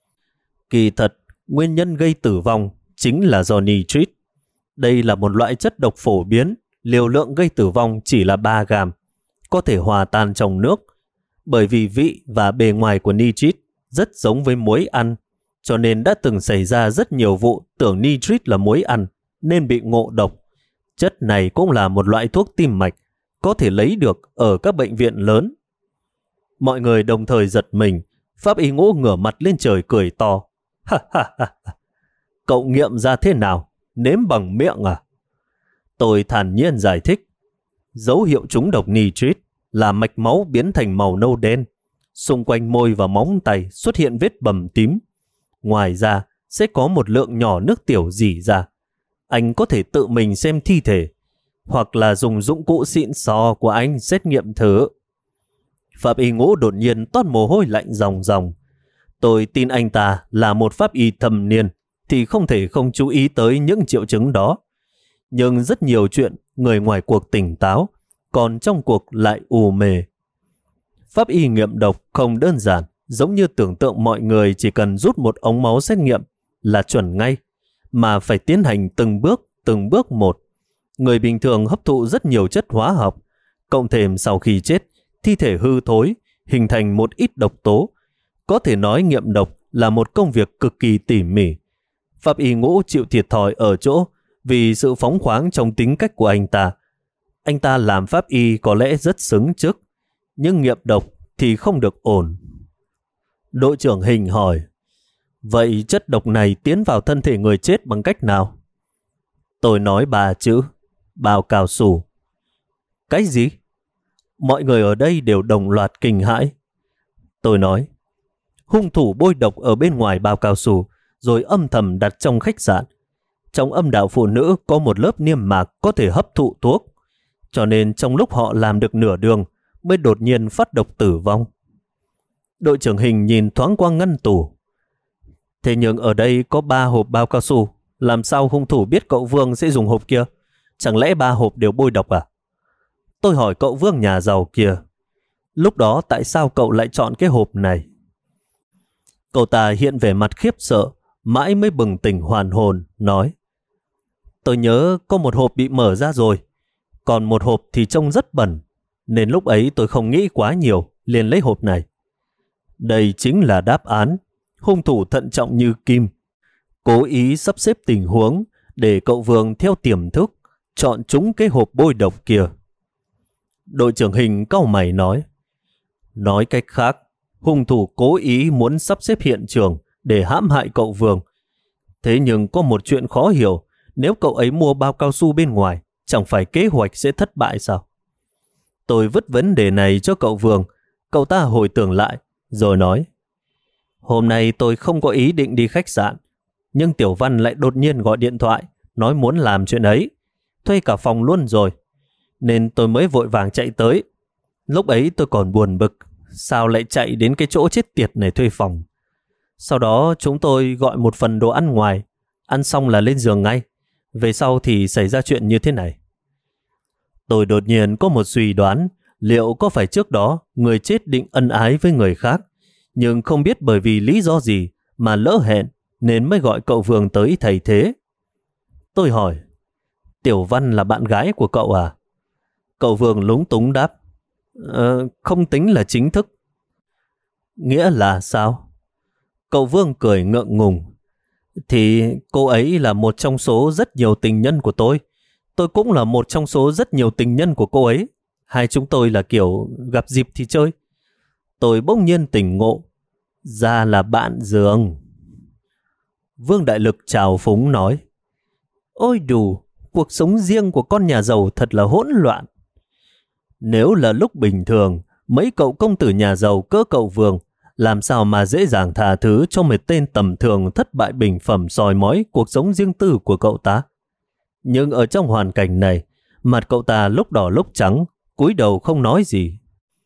[SPEAKER 1] Kỳ thật, nguyên nhân gây tử vong chính là do nitrit. Đây là một loại chất độc phổ biến, liều lượng gây tử vong chỉ là 3 gam, có thể hòa tan trong nước. Bởi vì vị và bề ngoài của nitrit rất giống với muối ăn, cho nên đã từng xảy ra rất nhiều vụ tưởng nitrit là muối ăn nên bị ngộ độc. Chất này cũng là một loại thuốc tim mạch, có thể lấy được ở các bệnh viện lớn. Mọi người đồng thời giật mình. Pháp Y Ngũ ngửa mặt lên trời cười to. Ha ha ha! Cậu nghiệm ra thế nào? Nếm bằng miệng à? Tôi thản nhiên giải thích. Dấu hiệu trúng độc nitrit là mạch máu biến thành màu nâu đen. Xung quanh môi và móng tay xuất hiện vết bầm tím. Ngoài ra sẽ có một lượng nhỏ nước tiểu rỉ ra. Anh có thể tự mình xem thi thể, hoặc là dùng dụng cụ xịn sò của anh xét nghiệm thử. Pháp Y Ngũ đột nhiên toát mồ hôi lạnh ròng ròng. Tôi tin anh ta là một pháp y thâm niên, thì không thể không chú ý tới những triệu chứng đó. Nhưng rất nhiều chuyện người ngoài cuộc tỉnh táo, còn trong cuộc lại u mê. Pháp y nghiệm độc không đơn giản, giống như tưởng tượng mọi người chỉ cần rút một ống máu xét nghiệm là chuẩn ngay, mà phải tiến hành từng bước một. Người bình thường hấp thụ rất nhiều chất hóa học, cộng thêm sau khi chết, thi thể hư thối, hình thành một ít độc tố. Có thể nói nghiệm độc là một công việc cực kỳ tỉ mỉ. Pháp Y Ngũ chịu thiệt thòi ở chỗ vì sự phóng khoáng trong tính cách của anh ta. Anh ta làm pháp y có lẽ rất xứng chức, nhưng nghiệm độc thì không được ổn. Đội trưởng Hình hỏi: Vậy chất độc này tiến vào thân thể người chết bằng cách nào? Tôi nói 3 chữ: bao cao su. Cái gì? Mọi người ở đây đều đồng loạt kinh hãi. Tôi nói: hung thủ bôi độc ở bên ngoài bao cao su, rồi âm thầm đặt trong khách sạn. Trong âm đạo phụ nữ có một lớp niêm mạc có thể hấp thụ thuốc, cho nên trong lúc họ làm được nửa đường mới đột nhiên phát độc tử vong. Đội trưởng Hình nhìn thoáng qua ngăn tủ. Thế nhưng ở đây có 3 hộp bao cao su, làm sao hung thủ biết cậu Vương sẽ dùng hộp kia? Chẳng lẽ 3 hộp đều bôi độc à? Tôi hỏi cậu Vương nhà giàu kia, lúc đó tại sao cậu lại chọn cái hộp này? Cậu ta hiện vẻ mặt khiếp sợ, mãi mới bừng tỉnh hoàn hồn, nói: Tôi nhớ có một hộp bị mở ra rồi, còn một hộp thì trông rất bẩn, nên lúc ấy tôi không nghĩ quá nhiều, liền lấy hộp này. Đây chính là đáp án. Hung thủ thận trọng như kim, cố ý sắp xếp tình huống để cậu Vương theo tiềm thức chọn trúng cái hộp bôi độc kia. Đội trưởng Hình cau mày nói: Nói cách khác, hung thủ cố ý muốn sắp xếp hiện trường để hãm hại cậu Vương. Thế nhưng có một chuyện khó hiểu, nếu cậu ấy mua bao cao su bên ngoài, chẳng phải kế hoạch sẽ thất bại sao? Tôi vứt vấn đề này cho cậu Vương. Cậu ta hồi tưởng lại, rồi nói: Hôm nay tôi không có ý định đi khách sạn.
[SPEAKER 2] nhưng Tiểu Văn lại đột nhiên gọi điện thoại, nói muốn làm chuyện ấy, thuê cả phòng luôn rồi. Nên tôi mới vội vàng chạy tới. Lúc ấy tôi còn buồn bực, sao lại chạy đến cái chỗ chết tiệt này thuê phòng. Sau đó chúng tôi gọi một phần đồ ăn ngoài, ăn xong là lên giường ngay. Về sau thì xảy ra chuyện như thế này. Tôi đột nhiên có một suy đoán, liệu có phải trước đó người chết định ân ái với người khác, nhưng không biết bởi vì lý do gì mà lỡ hẹn nên mới gọi cậu Vương tới thay thế. Tôi hỏi, Tiểu Văn là bạn gái của cậu à? Cậu Vương lúng túng đáp, không tính là chính thức. Nghĩa là sao? Cậu Vương cười ngượng ngùng. Thì cô ấy là một trong số rất nhiều tình nhân của tôi. Tôi cũng là một trong số rất nhiều tình nhân của cô ấy. Hai chúng tôi là kiểu gặp dịp thì chơi. Tôi bỗng nhiên tỉnh ngộ. Ra là bạn giường. Vương Đại Lực trào phúng nói, ôi đủ, cuộc sống riêng của con nhà giàu thật là hỗn loạn. Nếu là lúc bình thường, mấy cậu công tử nhà giàu cỡ cậu Vương làm sao mà dễ dàng tha thứ cho một tên tầm thường thất bại bình phẩm soi mói cuộc sống riêng tư của cậu ta. Nhưng ở trong hoàn cảnh này, mặt cậu ta lúc đỏ lúc trắng, cúi đầu không nói gì.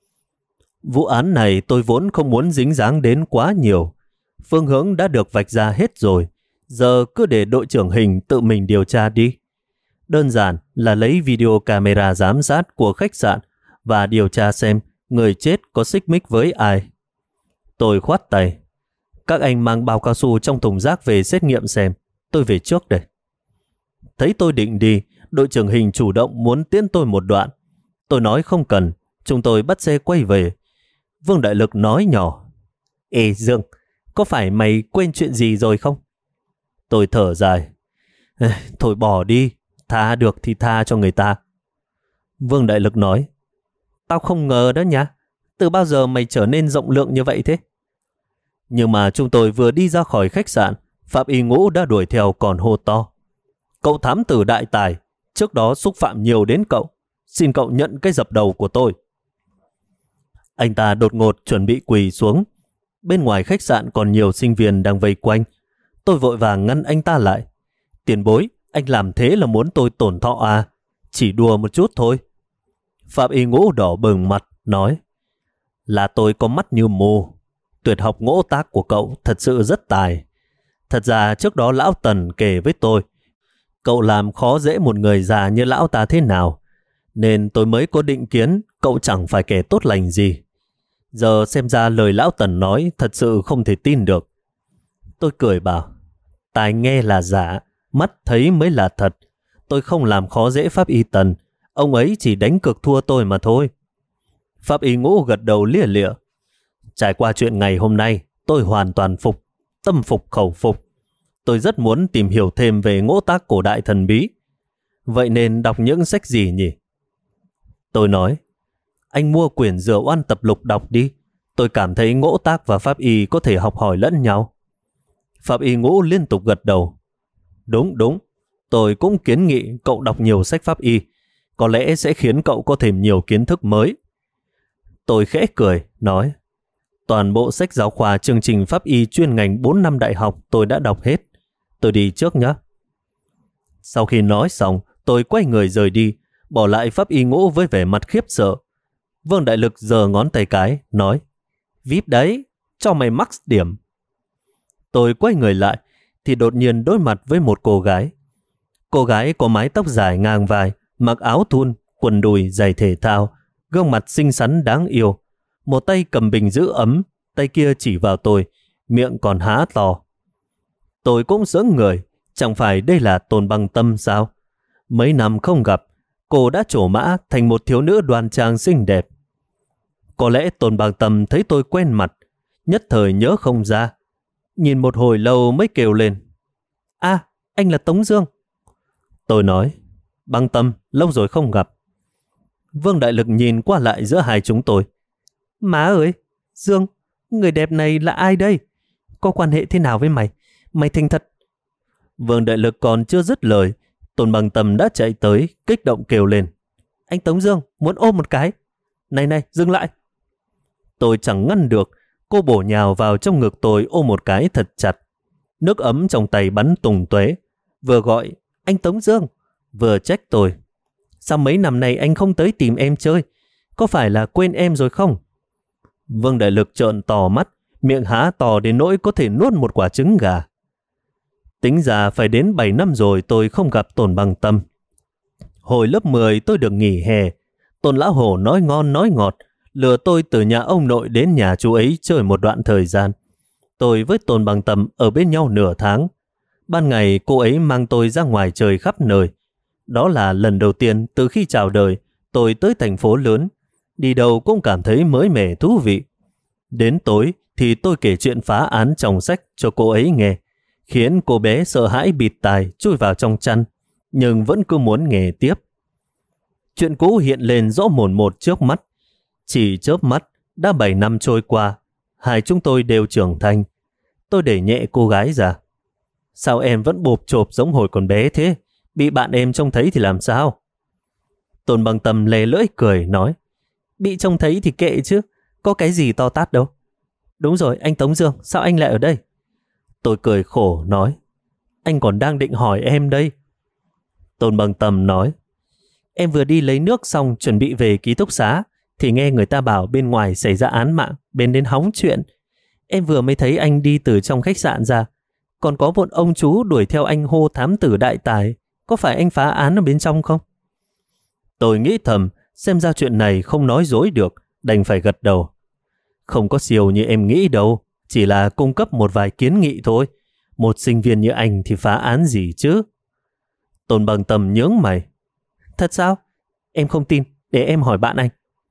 [SPEAKER 2] Vụ án này tôi vốn không muốn dính dáng đến quá nhiều. Phương hướng đã được vạch ra hết rồi. Giờ cứ để đội trưởng Hình tự mình điều tra đi. Đơn giản là lấy video camera giám sát của khách sạn và điều tra xem người chết có xích mích với ai. Tôi khoát tay. Các anh mang bao cao su trong thùng rác về xét nghiệm xem. Tôi về trước đây. Thấy tôi định đi, đội trưởng Hình chủ động muốn tiễn tôi một đoạn. Tôi nói không cần, chúng tôi bắt xe quay về. Vương Đại Lực nói nhỏ, ê Dương, có phải mày quên chuyện gì rồi không? Tôi thở dài. Thôi bỏ đi, tha được thì tha cho người ta. Vương Đại Lực nói, tao không ngờ đó nhá, từ bao giờ mày trở nên rộng lượng như vậy thế? Nhưng mà chúng tôi vừa đi ra khỏi khách sạn, Phạm Y Ngũ đã đuổi theo còn hô to. Cậu thám tử đại tài, trước đó xúc phạm nhiều đến cậu. Xin cậu nhận cái dập đầu của tôi. Anh ta đột ngột chuẩn bị quỳ xuống. Bên ngoài khách sạn còn nhiều sinh viên đang vây quanh. Tôi vội vàng ngăn anh ta lại. Tiền bối, anh làm thế là muốn tôi tổn thọ à? Chỉ đùa một chút thôi. Phạm Y Ngũ đỏ bừng mặt, nói, là tôi có mắt như mù. Tuyệt học ngỗ tác của cậu thật sự rất tài. Thật ra trước đó lão Tần kể với tôi, cậu làm khó dễ một người già như lão ta thế nào, nên tôi mới có định kiến cậu chẳng phải kẻ tốt lành gì. Giờ xem ra lời lão Tần nói thật sự không thể tin được. Tôi cười bảo, tai nghe là giả, mắt thấy mới là thật. Tôi không làm khó dễ Pháp Y Tần, ông ấy chỉ đánh cược thua tôi mà thôi. Pháp Y Ngũ gật đầu lia lịa. Trải qua chuyện ngày hôm nay, tôi hoàn toàn phục, tâm phục khẩu phục. Tôi rất muốn tìm hiểu thêm về ngỗ tác cổ đại thần bí. Vậy nên đọc những sách gì nhỉ? Tôi nói, anh mua quyển Dừa Oan Tập Lục đọc đi. Tôi cảm thấy ngỗ tác và pháp y có thể học hỏi lẫn nhau. Pháp Y Ngũ liên tục gật đầu. Đúng, tôi cũng kiến nghị cậu đọc nhiều sách pháp y. Có lẽ sẽ khiến cậu có thêm nhiều kiến thức mới. Tôi khẽ cười, nói, toàn bộ sách giáo khoa chương trình pháp y chuyên ngành 4 năm đại học tôi đã đọc hết. Tôi đi trước nhé. Sau khi nói xong, tôi quay người rời đi, bỏ lại Pháp Y Ngũ với vẻ mặt khiếp sợ. Vương Đại Lực giơ ngón tay cái, nói, VIP đấy, cho mày max điểm. Tôi quay người lại, thì đột nhiên đối mặt với một cô gái. Cô gái có mái tóc dài ngang vai, mặc áo thun, quần đùi, giày thể thao, gương mặt xinh xắn đáng yêu. Một tay cầm bình giữ ấm, tay kia chỉ vào tôi, miệng còn há to. Tôi cũng sững người, chẳng phải đây là Tôn Băng Tâm sao? Mấy năm không gặp, cô đã trổ mã thành một thiếu nữ đoan trang xinh đẹp. Có lẽ Tôn Băng Tâm thấy tôi quen mặt, nhất thời nhớ không ra. Nhìn một hồi lâu mới kêu lên, à, anh là Tống Dương. Tôi nói, Băng Tâm, lâu rồi không gặp. Vương Đại Lực nhìn qua lại giữa hai chúng tôi. Má ơi, Dương, người đẹp này là ai đây? Có quan hệ thế nào với mày? Mày thành thật. Vương Đại Lực còn chưa dứt lời, Tôn Băng Tâm đã chạy tới, kích động kêu lên. Anh Tống Dương, muốn ôm một cái. Này, dừng lại. Tôi chẳng ngăn được, cô bổ nhào vào trong ngực tôi ôm một cái thật chặt. Nước ấm trong tay bắn tung tóe, vừa gọi anh Tống Dương, vừa trách tôi. Sao mấy năm nay anh không tới tìm em chơi? Có phải là quên em rồi không? Vương Đại Lực trợn to mắt, miệng há to đến nỗi có thể nuốt một quả trứng gà. Tính ra phải đến 7 năm rồi tôi không gặp Tôn Bằng Tâm. Hồi lớp 10 tôi được nghỉ hè, Tôn Lão Hổ nói ngon nói ngọt, lừa tôi từ nhà ông nội đến nhà chú ấy chơi một đoạn thời gian. Tôi với Tôn Bằng Tâm ở bên nhau nửa tháng. Ban ngày cô ấy mang tôi ra ngoài chơi khắp nơi. Đó là lần đầu tiên từ khi chào đời tôi tới thành phố lớn. Đi đâu cũng cảm thấy mới mẻ thú vị. Đến tối thì tôi kể chuyện phá án trong sách cho cô ấy nghe, khiến cô bé sợ hãi bịt tai chui vào trong chăn, nhưng vẫn cứ muốn nghe tiếp. Chuyện cũ hiện lên rõ mồn một trước mắt. Chỉ chớp mắt, đã 7 năm trôi qua, hai chúng tôi đều trưởng thành. Tôi đẩy nhẹ cô gái ra. Sao em vẫn bộp chộp giống hồi còn bé thế? Bị bạn em trông thấy thì làm sao? Tôn Bằng Tâm lè lưỡi cười nói, bị trông thấy thì kệ chứ, có cái gì to tát đâu. Đúng rồi, anh Tống Dương, sao anh lại ở đây? Tôi cười khổ nói, anh còn đang định hỏi em đây. Tôn Bằng Tâm nói, em vừa đi lấy nước xong chuẩn bị về ký túc xá, thì nghe người ta bảo bên ngoài xảy ra án mạng, bên đến hóng chuyện. Em vừa mới thấy anh đi từ trong khách sạn ra, còn có một ông chú đuổi theo anh hô thám tử đại tài. Có phải anh phá án ở bên trong không? Tôi nghĩ thầm, xem ra chuyện này không nói dối được, đành phải gật đầu. Không có siêu như em nghĩ đâu, chỉ là cung cấp một vài kiến nghị thôi. Một sinh viên như anh thì phá án gì chứ? Tôn Bằng Tâm nhướng mày. Thật sao? Em không tin, để em hỏi bạn anh.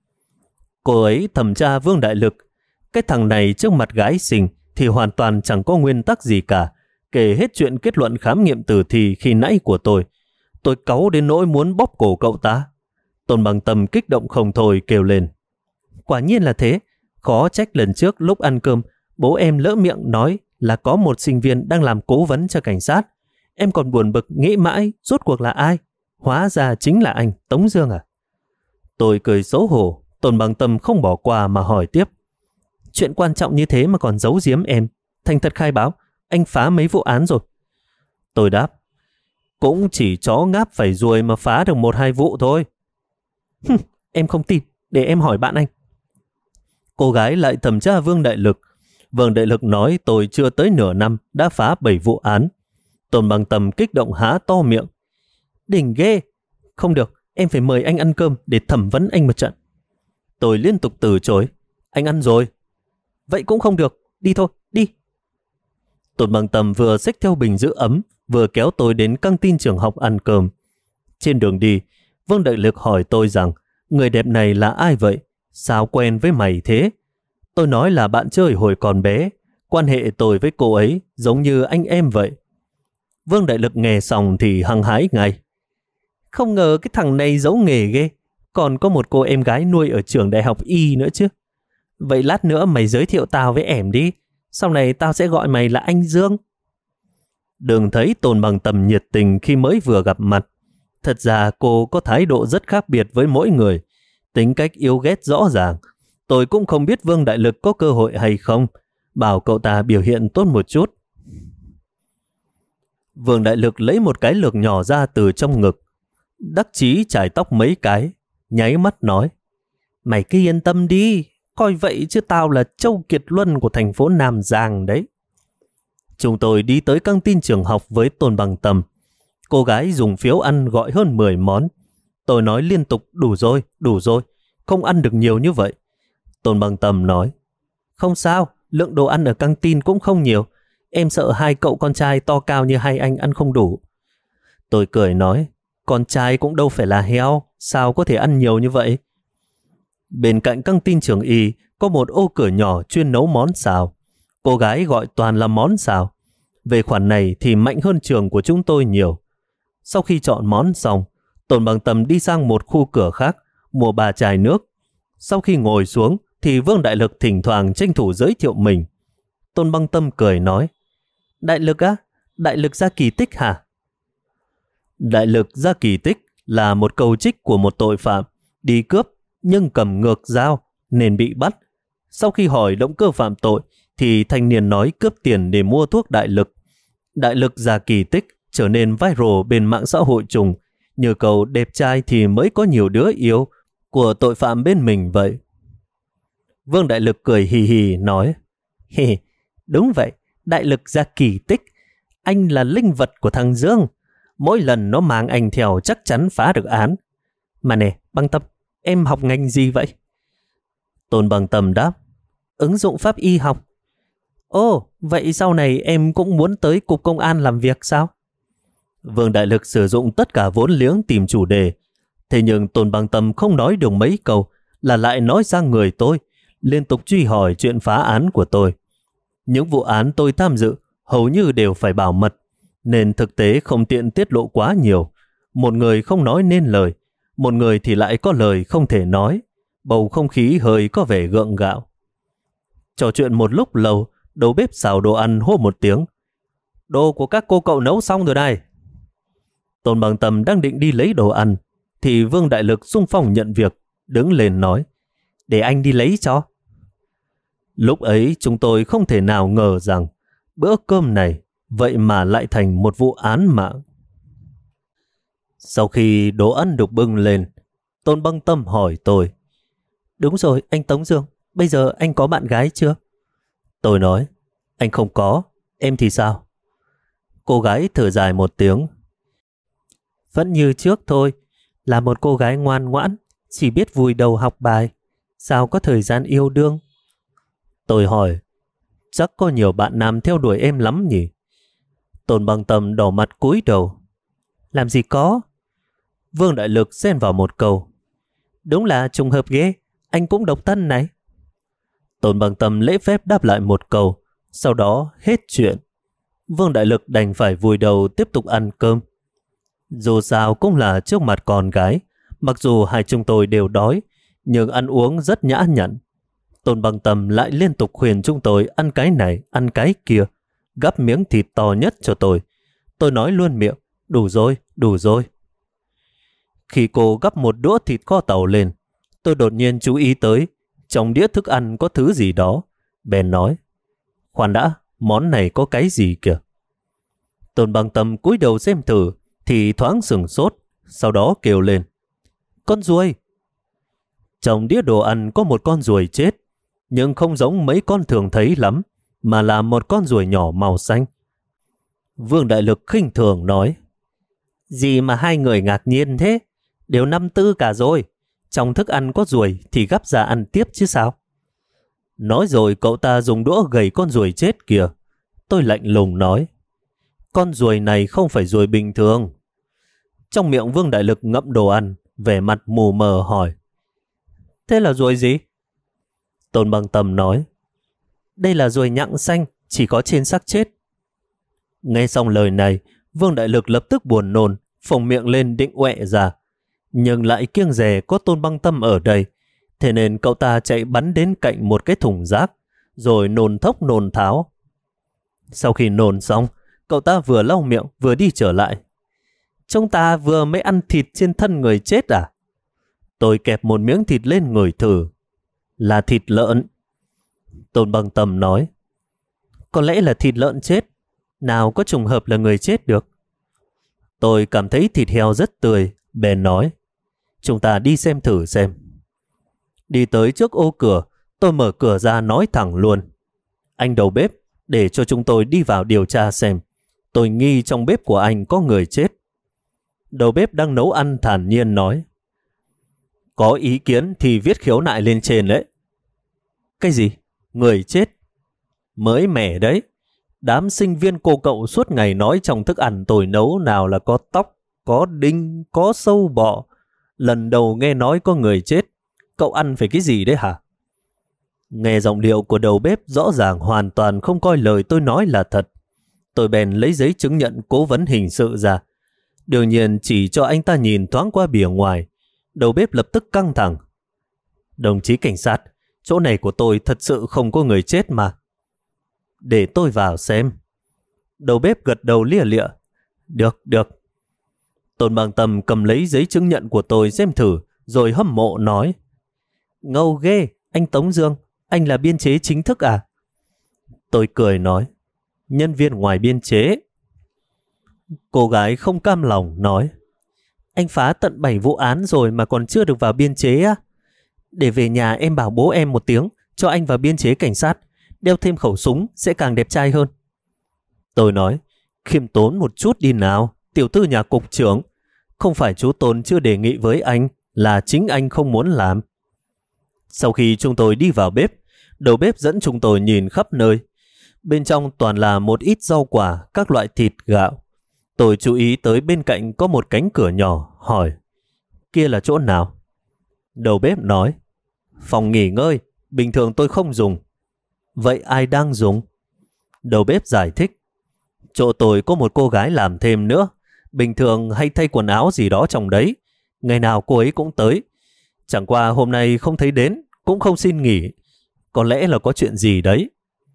[SPEAKER 2] Cô ấy thẩm tra Vương Đại Lực. Cái thằng này trước mặt gái xinh thì hoàn toàn chẳng có nguyên tắc gì cả. Kể hết chuyện kết luận khám nghiệm tử thi khi nãy của tôi cáu đến nỗi muốn bóp cổ cậu ta. Tôn Bằng Tâm kích động không thôi kêu lên. Quả nhiên là thế. Khó trách lần trước lúc ăn cơm, bố em lỡ miệng nói là có một sinh viên đang làm cố vấn cho cảnh sát. Em còn buồn bực nghĩ mãi rốt cuộc là ai. Hóa ra chính là anh Tống Dương à? Tôi cười xấu hổ. Tôn Bằng Tâm không bỏ qua mà hỏi tiếp. Chuyện quan trọng như thế mà còn giấu giếm em. Thành thật khai báo, anh phá mấy vụ án rồi? Tôi đáp, cũng chỉ chó ngáp phải ruồi mà phá được 1-2 vụ thôi. Em không tin, để em hỏi bạn anh. Cô gái lại thẩm tra Vương Đại Lực. Vương Đại Lực nói tôi chưa tới nửa năm đã phá 7 vụ án. Tôn Bằng Tâm kích động há to miệng. Đỉnh ghê. Không được, em phải mời anh ăn cơm để thẩm vấn anh một trận. Tôi liên tục từ chối. Anh ăn rồi. Vậy cũng không được, đi thôi, đi. Tôn Bằng Tâm vừa xách theo bình giữ ấm, vừa kéo tôi đến căng tin trường học ăn cơm. Trên đường đi, Vương Đại Lực hỏi tôi rằng người đẹp này là ai vậy? Sao quen với mày thế? Tôi nói là bạn chơi hồi còn bé. Quan hệ tôi với cô ấy giống như anh em vậy. Vương Đại Lực nghe xong thì hăng hái ngay. Không ngờ cái thằng này giấu nghề ghê. Còn có một cô em gái nuôi ở trường đại học Y nữa chứ. Vậy lát nữa mày giới thiệu tao với em đi. Sau này tao sẽ gọi mày là anh Dương. Đừng thấy Tôn Bằng Tâm nhiệt tình khi mới vừa gặp mặt. Thật ra cô có thái độ rất khác biệt với mỗi người. Tính cách yêu ghét rõ ràng. Tôi cũng không biết Vương Đại Lực có cơ hội hay không. Bảo cậu ta biểu hiện tốt một chút. Vương Đại Lực lấy một cái lược nhỏ ra từ trong ngực. Đắc chí chải tóc mấy cái. Nháy mắt nói. Mày cứ yên tâm đi. Coi vậy chứ tao là Châu Kiệt Luân của thành phố Nam Giang đấy. Chúng tôi đi tới căng tin trường học với Tôn Bằng Tâm. Cô gái dùng phiếu ăn gọi hơn 10 món. Tôi nói liên tục đủ rồi, không ăn được nhiều như vậy. Tôn Bằng Tâm nói, không sao, lượng đồ ăn ở căng tin cũng không nhiều. Em sợ hai cậu con trai to cao như hai anh ăn không đủ. Tôi cười nói, con trai cũng đâu phải là heo, sao có thể ăn nhiều như vậy? Bên cạnh căng tin trường Y có một ô cửa nhỏ chuyên nấu món xào. Cô gái gọi toàn là món xào. Về khoản này thì mạnh hơn trường của chúng tôi nhiều. Sau khi chọn món xong, Tôn Bằng Tâm đi sang một khu cửa khác, mua 3 chai nước. Sau khi ngồi xuống thì Vương Đại Lực thỉnh thoảng tranh thủ giới thiệu mình. Tôn Bằng Tâm cười nói, Đại Lực á? Đại Lực ra kỳ tích hả? Đại Lực ra kỳ tích là một câu trích của một tội phạm đi cướp nhưng cầm ngược dao nên bị bắt. Sau khi hỏi động cơ phạm tội thì thanh niên nói cướp tiền để mua thuốc đại lực. Đại lực ra kỳ tích trở nên viral bên mạng xã hội trùng, như câu đẹp trai thì mới có nhiều đứa yêu của tội phạm bên mình vậy. Vương Đại Lực cười hì hì nói, hì, đúng vậy, Đại Lực ra kỳ tích. Anh là linh vật của thằng Dương. Mỗi lần nó mang anh theo chắc chắn phá được án. Mà nè, Băng Tâm, em học ngành gì vậy? Tôn Băng Tâm đáp, ứng dụng pháp y học. Ồ, vậy sau này em cũng muốn tới cục công an làm việc sao? Vương Đại Lực sử dụng tất cả vốn liếng tìm chủ đề. Thế nhưng Tôn Băng Tâm không nói được mấy câu là lại nói ra người tôi, liên tục truy hỏi chuyện phá án của tôi. Những vụ án tôi tham dự hầu như đều phải bảo mật, nên thực tế không tiện tiết lộ quá nhiều. Một người không nói nên lời, một người thì lại có lời không thể nói. Bầu không khí hơi có vẻ gượng gạo. Trò chuyện một lúc lâu, đầu bếp xào đồ ăn hô một tiếng, đồ của các cô cậu nấu xong rồi này. Tôn Băng Tâm đang định đi lấy đồ ăn, thì Vương Đại Lực xung phong nhận việc, đứng lên nói, để anh đi lấy cho. Lúc ấy chúng tôi không thể nào ngờ rằng bữa cơm này vậy mà lại thành một vụ án mạng. Sau khi đồ ăn được bưng lên, Tôn Băng Tâm hỏi tôi, đúng rồi anh Tống Dương, bây giờ anh có bạn gái chưa? Tôi nói, anh không có, em thì sao? Cô gái thở dài một tiếng, vẫn như trước thôi, là một cô gái ngoan ngoãn, chỉ biết vùi đầu học bài, sao có thời gian yêu đương? Tôi hỏi, chắc có nhiều bạn nam theo đuổi em lắm nhỉ? Tôn Băng Tâm đỏ mặt cúi đầu, làm gì có? Vương Đại Lực xen vào một câu, đúng là trùng hợp ghê, anh cũng độc thân này. Tôn Băng Tâm lễ phép đáp lại một câu, sau đó hết chuyện. Vương Đại Lực đành phải vùi đầu tiếp tục ăn cơm. Dù sao cũng là trước mặt con gái, mặc dù hai chúng tôi đều đói, nhưng ăn uống rất nhã nhặn. Tôn Băng Tâm lại liên tục khuyên chúng tôi ăn cái này, ăn cái kia, gắp miếng thịt to nhất cho tôi. Tôi nói luôn miệng, đủ rồi, đủ rồi. Khi cô gắp một đũa thịt kho tàu lên, tôi đột nhiên chú ý tới trong đĩa thức ăn có thứ gì đó. Bèn nói, khoan đã, món này có cái gì kìa? Tôn Băng Tâm cúi đầu xem thử thì thoáng sửng sốt, sau đó kêu lên, con ruồi. Trong đĩa đồ ăn có một con ruồi chết, nhưng không giống mấy con thường thấy lắm, mà là một con ruồi nhỏ màu xanh. Vương Đại Lực khinh thường nói, gì mà hai người ngạc nhiên thế? Đều năm tư cả rồi. Trong thức ăn có ruồi thì gắp ra ăn tiếp chứ sao? Nói rồi cậu ta dùng đũa gầy con ruồi chết kìa. Tôi lạnh lùng nói, con ruồi này không phải ruồi bình thường. Trong miệng Vương Đại Lực ngậm đồ ăn, vẻ mặt mù mờ hỏi, thế là ruồi gì? Tôn Băng Tâm nói, đây là ruồi nhặng xanh, chỉ có trên xác chết. Nghe xong lời này, Vương Đại Lực lập tức buồn nôn, phồng miệng lên định ọe ra. Nhưng lại kiêng dè có Tôn Băng Tâm ở đây, thế nên cậu ta chạy bắn đến cạnh một cái thùng rác, rồi nôn thốc nôn tháo. Sau khi nôn xong, cậu ta vừa lau miệng vừa đi trở lại. Chúng ta vừa mới ăn thịt trên thân người chết à? Tôi kẹp một miếng thịt lên ngửi thử. Là thịt lợn. Tôn Băng Tâm nói, có lẽ là thịt lợn chết, nào có trùng hợp là người chết được. Tôi cảm thấy thịt heo rất tươi, bèn nói, chúng ta đi xem thử xem. Đi tới trước ô cửa, tôi mở cửa ra nói thẳng luôn, anh đầu bếp, để cho chúng tôi đi vào điều tra xem. Tôi nghi trong bếp của anh có người chết. Đầu bếp đang nấu ăn thản nhiên nói, có ý kiến thì viết khiếu nại lên trên đấy. Cái gì? Người chết? Mới mẻ đấy. Đám sinh viên cô cậu suốt ngày nói trong thức ăn tôi nấu nào là có tóc, có đinh, có sâu bọ. Lần đầu nghe nói có người chết. Cậu ăn phải cái gì đấy hả? Nghe giọng điệu của đầu bếp rõ ràng hoàn toàn không coi lời tôi nói là thật. Tôi bèn lấy giấy chứng nhận cố vấn hình sự ra. Đương nhiên chỉ cho anh ta nhìn thoáng qua bìa ngoài. Đầu bếp lập tức căng thẳng. Đồng chí cảnh sát, chỗ này của tôi thật sự không có người chết mà. Để tôi vào xem. Đầu bếp gật đầu lia lịa. Được, được. Tôn Băng Tâm cầm lấy giấy chứng nhận của tôi xem thử, rồi hâm mộ nói, ngầu ghê, anh Tống Dương, anh là biên chế chính thức à? Tôi cười nói, nhân viên ngoài biên chế.
[SPEAKER 1] Cô gái không cam lòng nói: Anh phá tận 7 vụ án rồi mà còn chưa được vào biên chế á? Để về nhà em bảo bố em một tiếng cho anh vào biên chế cảnh sát, đeo thêm khẩu súng sẽ càng đẹp trai hơn. Tôi nói: Khiêm tốn một chút đi nào, tiểu thư nhà cục trưởng. Không phải chú Tôn chưa đề nghị với anh, là chính anh không muốn làm. Sau khi chúng tôi đi vào bếp, đầu bếp dẫn chúng tôi nhìn khắp nơi. Bên trong toàn là một ít rau quả, các loại thịt, gạo. Tôi chú ý tới bên cạnh có một cánh cửa nhỏ, hỏi: Kia là chỗ nào? Đầu bếp nói: Phòng nghỉ ngơi, bình thường tôi không dùng. Vậy ai đang dùng? Đầu bếp giải thích: Chỗ tôi có một cô gái làm thêm nữa, bình thường hay thay quần áo gì đó trong đấy. Ngày nào cô ấy cũng tới. Chẳng qua hôm nay không thấy đến, cũng không xin nghỉ. Có lẽ là có chuyện gì đấy.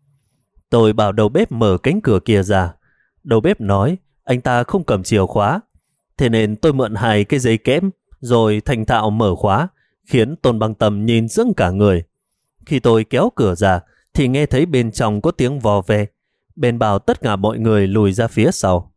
[SPEAKER 1] Tôi bảo đầu bếp mở cánh cửa kia ra. Đầu bếp nói anh ta không cầm chìa khóa. Thế nên tôi mượn 2 cái dây kẽm rồi thành thạo mở khóa, khiến Tôn Băng Tâm nhìn sững cả người. Khi tôi kéo cửa ra thì nghe thấy bên trong có tiếng vò ve. Bèn bảo tất cả mọi người lùi ra phía sau.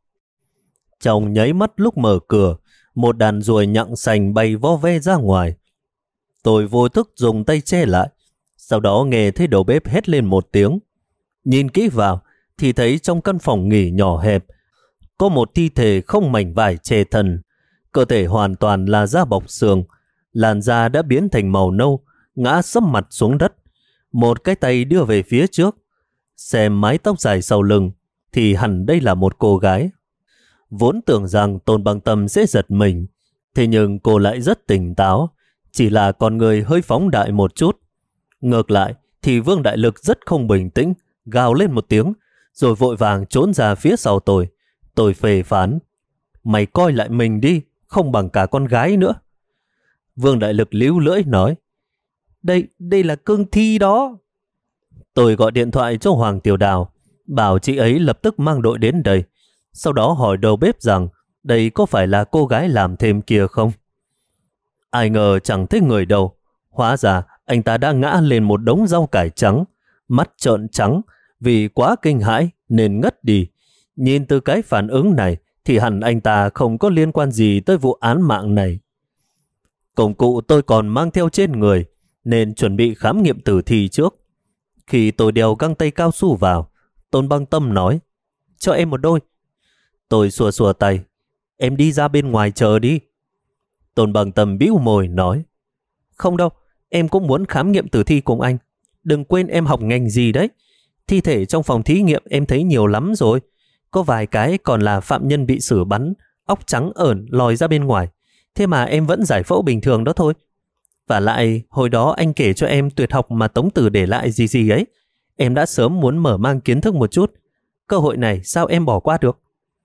[SPEAKER 1] Trong nháy mắt lúc mở cửa, một đàn ruồi nhặng sành bay vo ve ra ngoài. Tôi vô thức dùng tay che lại. Sau đó nghe thấy đầu bếp hét lên một tiếng. Nhìn kỹ vào thì thấy trong căn phòng nghỉ nhỏ hẹp có một thi thể không mảnh vải che thân. Cơ thể hoàn toàn là da bọc xương, làn da đã biến thành màu nâu, ngã sấp mặt xuống đất. Một cái tay đưa về phía trước. Xem mái tóc dài sau lưng thì hẳn đây là một cô gái. Vốn tưởng rằng Tôn Băng Tâm sẽ giật mình, thế nhưng cô lại rất tỉnh táo, chỉ là con người hơi phóng đại một chút. Ngược lại thì Vương Đại Lực rất không bình tĩnh, gào lên một tiếng, rồi vội vàng trốn ra phía sau tôi. Tôi phê phán: Mày coi lại mình đi, không bằng cả con gái nữa. Vương Đại Lực líu lưỡi nói: Đây là cương thi đó. Tôi gọi điện thoại cho Hoàng Tiểu Đào, bảo chị ấy lập tức mang đội đến đây. Sau đó hỏi đầu bếp rằng đây có phải là cô gái làm thêm kia không. Ai ngờ chẳng thấy người đâu. Hóa ra anh ta đã ngã lên một đống rau cải trắng, mắt trợn trắng vì quá kinh hãi nên ngất đi. Nhìn từ cái phản ứng này thì hẳn anh ta không có liên quan gì tới vụ án mạng này. Công cụ tôi còn mang theo trên người nên chuẩn bị khám nghiệm tử thi trước. Khi tôi đeo găng tay cao su vào, Tôn Băng Tâm nói: Cho em một đôi. Tôi xua xua tay: Em đi ra bên ngoài chờ đi. Tôn Băng Tâm bĩu môi nói: Không đâu, em cũng muốn khám nghiệm tử thi cùng anh. Đừng quên em học ngành gì đấy. Thi thể trong phòng thí nghiệm em thấy nhiều lắm rồi. Có vài cái còn là phạm nhân bị xử bắn, óc trắng ởn lòi ra bên ngoài. Thế mà em vẫn giải phẫu bình thường đó thôi. Và lại, hồi đó anh kể cho em tuyệt học mà Tống Tử để lại gì gì ấy. Em đã sớm muốn mở mang kiến thức một chút. Cơ hội này sao em bỏ qua được?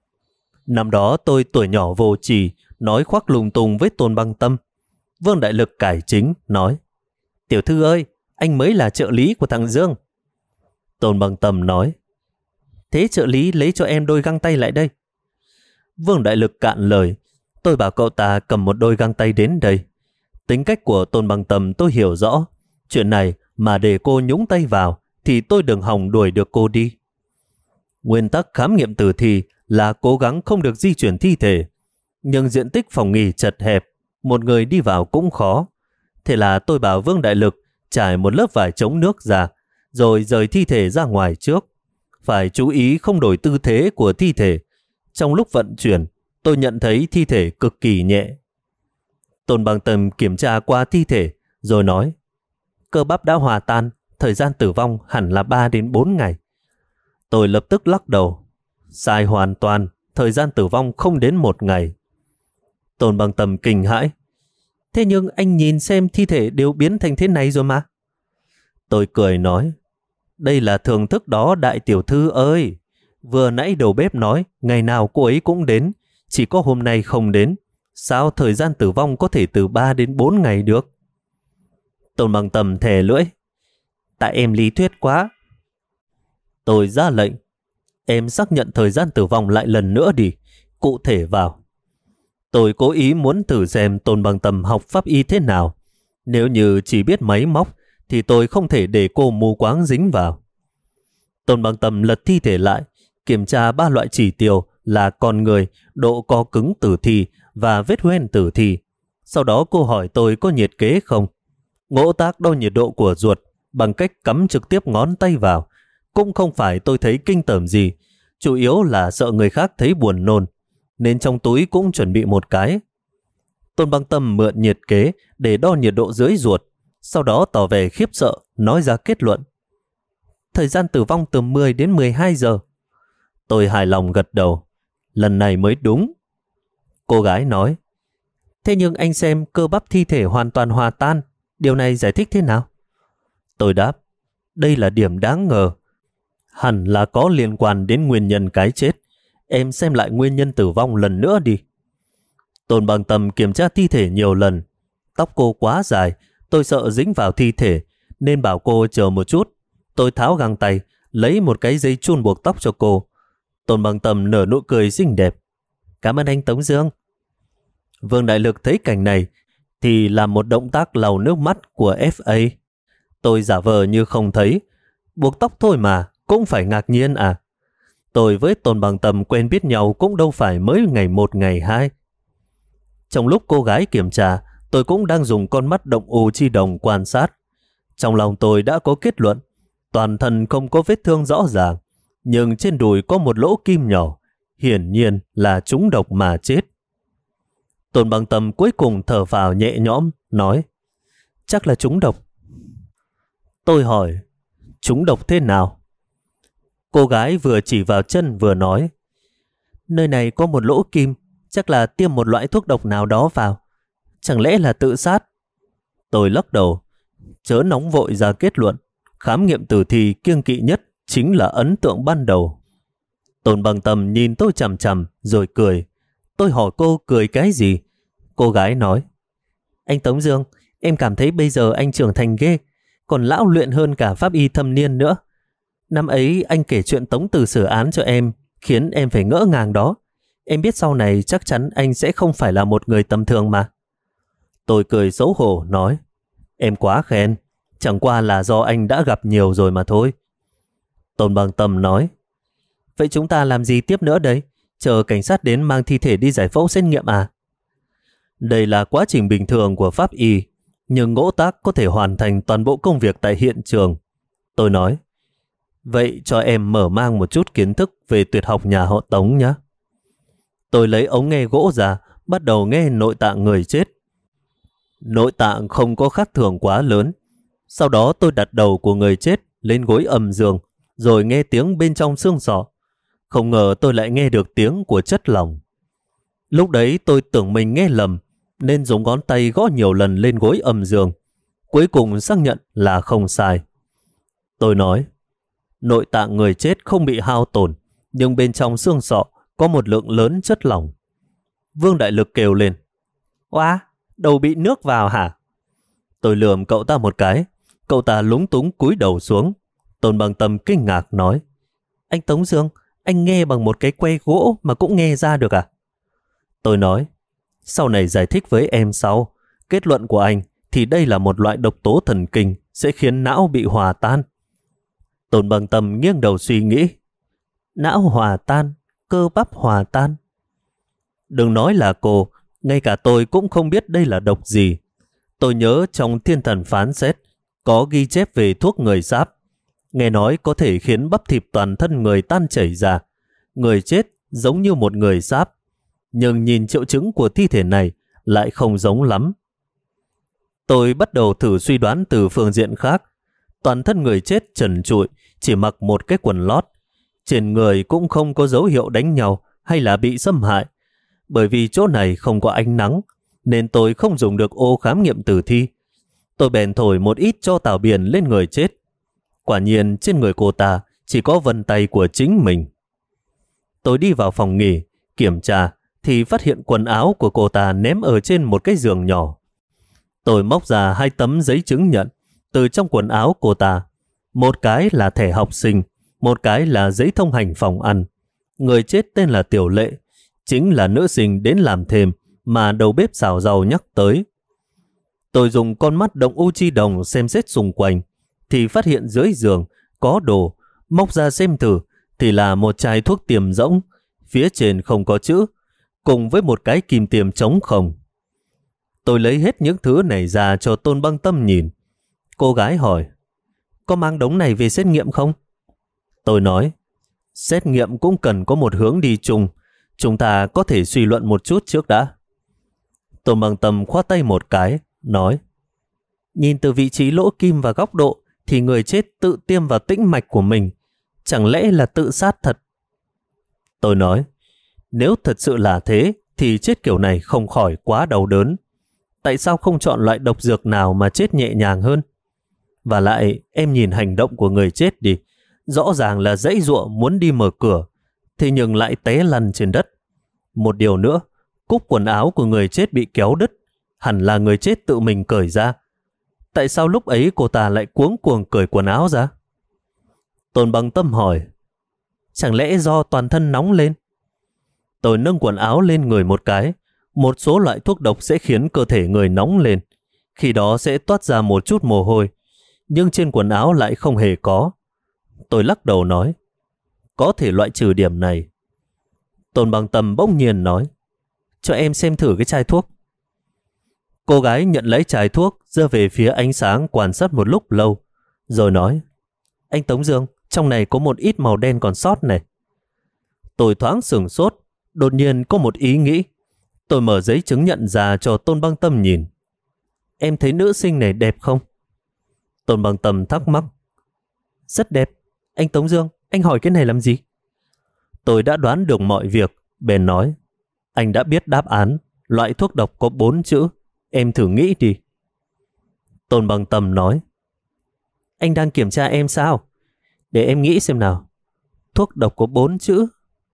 [SPEAKER 1] Năm đó tôi tuổi nhỏ vô tri, nói khoác lung tung với Tôn Băng Tâm. Vương Đại Lực cải chính, nói: Tiểu thư ơi, anh mới là trợ lý của thằng Dương. Tôn Băng Tâm nói: Thế trợ lý lấy cho em đôi găng tay lại đây. Vương Đại Lực cạn lời. Tôi bảo cậu ta cầm một đôi găng tay đến đây. Tính cách của Tôn Băng Tâm tôi hiểu rõ. Chuyện này mà để cô nhúng tay vào thì tôi đừng hòng đuổi được cô đi. Nguyên tắc khám nghiệm tử thi là cố gắng không được di chuyển thi thể. Nhưng diện tích phòng nghỉ chật hẹp, một người đi vào cũng khó. Thế là tôi bảo Vương Đại Lực trải một lớp vải chống nước ra, rồi rời thi thể ra ngoài trước. Phải chú ý không đổi tư thế của thi thể. Trong lúc vận chuyển, tôi nhận thấy thi thể cực kỳ nhẹ. Tôn Băng Tâm kiểm tra qua thi thể, rồi nói: Cơ bắp đã hòa tan, thời gian tử vong hẳn là 3 đến 4 ngày. Tôi lập tức lắc đầu: Sai hoàn toàn, thời gian tử vong không đến 1 ngày. Tôn Băng Tâm kinh hãi: Thế nhưng anh nhìn xem thi thể đều biến thành thế này rồi mà. Tôi cười nói: Đây là thưởng thức đó đại tiểu thư ơi. Vừa nãy đầu bếp nói ngày nào cô ấy cũng đến, chỉ có hôm nay không đến. Sao thời gian tử vong có thể từ 3 đến 4 ngày được? Tôn Băng Tâm thè lưỡi: Tại em lý thuyết quá. Tôi ra lệnh: Em xác nhận thời gian tử vong lại lần nữa đi, cụ thể vào. Tôi cố ý muốn thử xem Tôn Băng Tâm học pháp y thế nào. Nếu như chỉ biết máy móc thì tôi không thể để cô mù quáng dính vào. Tôn Băng Tâm lật thi thể lại, kiểm tra 3 loại chỉ tiêu là con người, độ co cứng tử thi và vết hoen tử thi. Sau đó cô hỏi tôi có nhiệt kế không. Ngỗ Tác đo nhiệt độ của ruột bằng cách cắm trực tiếp ngón tay vào. Cũng không phải tôi thấy kinh tởm gì, chủ yếu là sợ người khác thấy buồn nôn, nên trong túi cũng chuẩn bị một cái. Tôn Băng Tâm mượn nhiệt kế để đo nhiệt độ dưới ruột, sau đó tỏ vẻ khiếp sợ, nói ra kết luận. Thời gian tử vong từ 10 đến 12 giờ. Tôi hài lòng gật đầu. Lần này mới đúng. Cô gái nói, thế nhưng anh xem cơ bắp thi thể hoàn toàn hòa tan, điều này giải thích thế nào? Tôi đáp, đây là điểm đáng ngờ. Hẳn là có liên quan đến nguyên nhân cái chết. Em xem lại nguyên nhân tử vong lần nữa đi. Tôn Băng Tâm kiểm tra thi thể nhiều lần. Tóc cô quá dài, tôi sợ dính vào thi thể, nên bảo cô chờ một chút. Tôi tháo găng tay, lấy một cái dây chun buộc tóc cho cô. Tôn Băng Tâm nở nụ cười xinh đẹp. Cảm ơn anh Tống Dương. Vương Đại Lực thấy cảnh này thì làm một động tác lau nước mắt của FA. Tôi giả vờ như không thấy. Buộc tóc thôi mà, cũng phải ngạc nhiên à? Tôi với Tôn Băng Tâm quen biết nhau cũng đâu phải mới ngày 1 ngày 2. Trong lúc cô gái kiểm tra, tôi cũng đang dùng con mắt động u chi đồng quan sát. Trong lòng tôi đã có kết luận, toàn thân không có vết thương rõ ràng, nhưng trên đùi có một lỗ kim nhỏ, hiển nhiên là trúng độc mà chết. Tôn Băng Tâm cuối cùng thở phào nhẹ nhõm, nói, chắc là trúng độc. Tôi hỏi, trúng độc thế nào? Cô gái vừa chỉ vào chân vừa nói, nơi này có một lỗ kim, chắc là tiêm một loại thuốc độc nào đó vào. Chẳng lẽ là tự sát? Tôi lắc đầu, chớ nóng vội ra kết luận. Khám nghiệm tử thi kiêng kỵ nhất chính là ấn tượng ban đầu. Tôn Băng Tâm nhìn tôi chằm chằm rồi cười. Tôi hỏi cô cười cái gì? Cô gái nói, anh Tống Dương, em cảm thấy bây giờ anh trưởng thành ghê, còn lão luyện hơn cả pháp y thâm niên nữa. Năm ấy anh kể chuyện Tống Tử xử án cho em, khiến em phải ngỡ ngàng đó. Em biết sau này chắc chắn anh sẽ không phải là một người tầm thường mà. Tôi cười xấu hổ nói, em quá khen, chẳng qua là do anh đã gặp nhiều rồi mà thôi. Tôn Băng Tâm nói, vậy chúng ta làm gì tiếp nữa đây? Chờ cảnh sát đến mang thi thể đi giải phẫu xét nghiệm à? Đây là quá trình bình thường của pháp y, nhưng Ngỗ Tác có thể hoàn thành toàn bộ công việc tại hiện trường. Tôi nói, vậy cho em mở mang một chút kiến thức về tuyệt học nhà họ Tống nhé. Tôi lấy ống nghe gỗ ra, bắt đầu nghe nội tạng người chết. Nội tạng không có khác thường quá lớn. Sau đó tôi đặt đầu của người chết lên gối âm dương, rồi nghe tiếng bên trong xương sọ. Không ngờ tôi lại nghe được tiếng của chất lỏng. Lúc đấy tôi tưởng mình nghe lầm, nên dùng ngón tay gõ nhiều lần lên gối âm dương. Cuối cùng xác nhận là không sai. Tôi nói, nội tạng người chết không bị hao tổn, nhưng bên trong xương sọ có một lượng lớn chất lỏng. Vương Đại Lực kêu lên, oa, đầu bị nước vào hả? Tôi lườm cậu ta một cái, cậu ta lúng túng cúi đầu xuống. Tôn Băng Tâm kinh ngạc nói, anh Tống Dương, anh nghe bằng một cái que gỗ mà cũng nghe ra được à? Tôi nói, sau này giải thích với em sau. Kết luận của anh thì đây là một loại độc tố thần kinh sẽ khiến não bị hòa tan. Tôn Băng Tâm nghiêng đầu suy nghĩ, não hòa tan, cơ bắp hòa tan. Đừng nói là cô, ngay cả tôi cũng không biết đây là độc gì. Tôi nhớ trong Thiên Thần phán xét có ghi chép về thuốc người sáp. Nghe nói có thể khiến bắp thịt toàn thân người tan chảy ra. Người chết giống như một người sáp. Nhưng nhìn triệu chứng của thi thể này lại không giống lắm. Tôi bắt đầu thử suy đoán từ phương diện khác. Toàn thân người chết trần trụi, chỉ mặc một cái quần lót. Trên người cũng không có dấu hiệu đánh nhau hay là bị xâm hại. Bởi vì chỗ này không có ánh nắng, nên tôi không dùng được ô khám nghiệm tử thi. Tôi bèn thổi một ít tro tảo biển lên người chết. Quả nhiên trên người cô ta chỉ có vân tay của chính mình. Tôi đi vào phòng nghỉ, kiểm tra thì phát hiện quần áo của cô ta ném ở trên một cái giường nhỏ. Tôi móc ra 2 tấm giấy chứng nhận từ trong quần áo cô ta. Một cái là thẻ học sinh, một cái là giấy thông hành phòng ăn. Người chết tên là Tiểu Lệ, chính là nữ sinh đến làm thêm mà đầu bếp xào rau nhắc tới. Tôi dùng con mắt động u chi đồng xem xét xung quanh, thì phát hiện dưới giường có đồ, móc ra xem thử thì là một chai thuốc tiềm rỗng, phía trên không có chữ, cùng với một cái kim tiêm trống không. Tôi lấy hết những thứ này ra cho Tôn Băng Tâm nhìn. Cô gái hỏi, có mang đống này về xét nghiệm không? Tôi nói, xét nghiệm cũng cần có một hướng đi chung. Chúng ta có thể suy luận một chút trước đã. Tôn Băng Tâm khoát tay một cái, nói, nhìn từ vị trí lỗ kim và góc độ thì người chết tự tiêm vào tĩnh mạch của mình. Chẳng lẽ là tự sát thật? Tôi nói, nếu thật sự là thế thì chết kiểu này không khỏi quá đau đớn. Tại sao không chọn loại độc dược nào mà chết nhẹ nhàng hơn? Và lại, em nhìn hành động của người chết đi. Rõ ràng là giãy giụa muốn đi mở cửa, thế nhưng lại té lăn trên đất. Một điều nữa, cúc quần áo của người chết bị kéo đứt, hẳn là người chết tự mình cởi ra. Tại sao lúc ấy cô ta lại cuống cuồng cởi quần áo ra? Tôn Băng Tâm hỏi, chẳng lẽ do toàn thân nóng lên? Tôi nâng quần áo lên người một cái. Một số loại thuốc độc sẽ khiến cơ thể người nóng lên. Khi đó sẽ toát ra một chút mồ hôi. Nhưng trên quần áo lại không hề có. Tôi lắc đầu nói, có thể loại trừ điểm này. Tôn Băng Tâm bỗng nhiên nói, cho em xem thử cái chai thuốc. Cô gái nhận lấy chai thuốc, giơ về phía ánh sáng quan sát một lúc lâu, rồi nói, anh Tống Dương, trong này có một ít màu đen còn sót này. Tôi thoáng sửng sốt, đột nhiên có một ý nghĩ. Tôi mở giấy chứng nhận ra cho Tôn Băng Tâm nhìn. Em thấy nữ sinh này đẹp không? Tôn Băng Tâm thắc mắc. Rất đẹp. Anh Tống Dương, anh hỏi cái này làm gì? Tôi đã đoán được mọi việc, bèn nói, anh đã biết đáp án. Loại thuốc độc có 4 chữ. Em thử nghĩ đi. Tôn Băng Tâm nói, anh đang kiểm tra em sao? Để em nghĩ xem nào. Thuốc độc có 4 chữ.